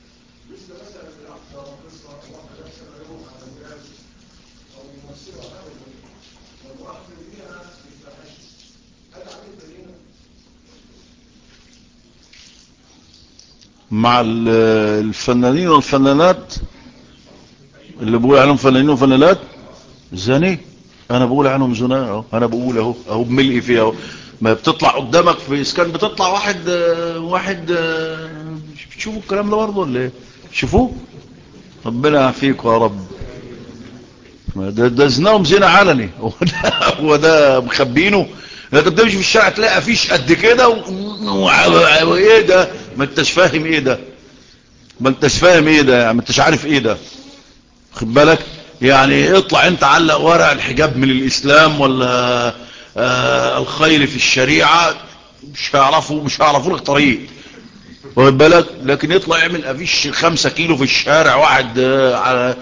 مع الفنانين والفنانات اللي بقول عنهم فنانين وفنانات زاني، انا بقول عنهم زنا اهو، انا بقول اهو بملئ فيها اهو. ما بتطلع قدامك في اسكان بتطلع واحد شوفوا الكلام ده برضه ولا ايه؟ شوفوه، ربنا يعافيكم يا رب. ده زناهم زنا علني هو ده مخبينه. انت بتمشي في الشارع تلاقي افيش قد كده وايه ده؟ ما انتش فاهم ايه ده، ما انتش فاهم ايه ده، ما انتش عارف ايه ده، خد بالك. يعني اطلع انت علق ورق الحجاب من الاسلام ولا الخير في الشريعة، مش هيعرفوا لك طريق، واخد بالك. لكن يطلع يعمل افيش 5 كيلو في الشارع واحد على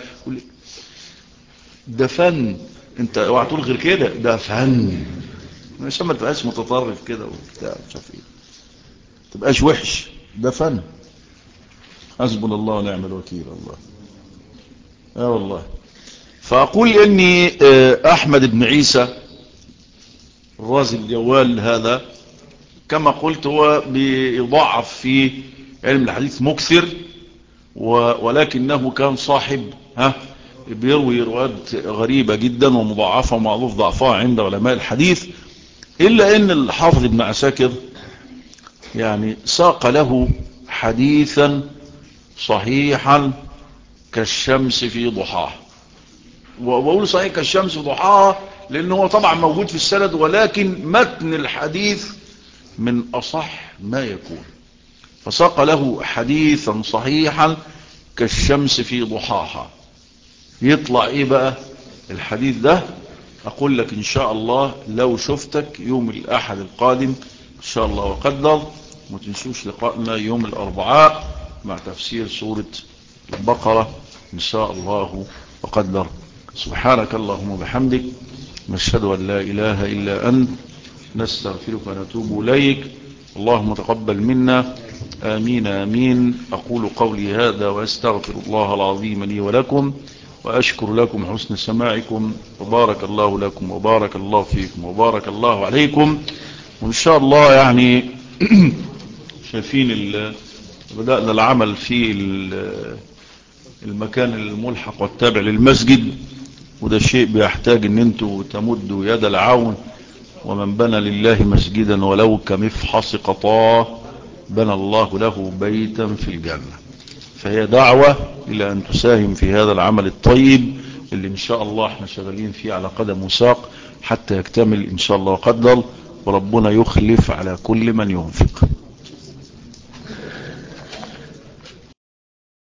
ده فن. انت اوعى تقول غير كده، ده فن عشان ما تبقاش متطرف كده وبتاع مش عارف ايه، ما تبقاش وحش، ده فن. حسبنا الله ونعم الوكيل الله. والله. فاقول اني احمد بن عيسى الرازي الجوال هذا كما قلت هو بيضعف في علم الحديث مكثر، ولكنه كان صاحب بيروي روايات غريبة جدا ومضاعفة ومعروف ضعفها عند علماء الحديث. إلا أن الحافظ ابن عساكر يعني ساق له حديثا صحيحا كالشمس في ضحاها. وبقول صحيح كالشمس في ضحاها لأنه هو طبعا موجود في السند، ولكن متن الحديث من أصح ما يكون. فساق له حديثا صحيحا كالشمس في ضحاها. يطلع ايه بقى الحديث ده؟ اقول لك ان شاء الله لو شفتك يوم الاحد القادم ان شاء الله وقدر. ما تنسوش لقائنا يوم الاربعاء مع تفسير سورة البقرة ان شاء الله وقدر. سبحانك اللهم وبحمدك، نشهد ان لا اله الا انت، نستغفرك ونتوب اليك. اللهم تقبل منا، آمين آمين. أقول قولي هذا وأستغفر الله العظيم لي ولكم، وأشكر لكم حسن سماعكم، وبارك الله لكم وبارك الله فيكم وبارك الله عليكم. وإن شاء الله يعني شايفين بدأنا العمل في المكان الملحق والتابع للمسجد، وده شيء بيحتاج ان انتوا تمدوا يد العون. ومن بنى لله مسجدا ولو كمفحص قطاه بنى الله له بيتا في الجنة. فهي دعوة إلى أن تساهم في هذا العمل الطيب اللي إن شاء الله احنا شغالين فيه على قدم وساق حتى يكتمل إن شاء الله وقدر، وربنا يخلف على كل من ينفق.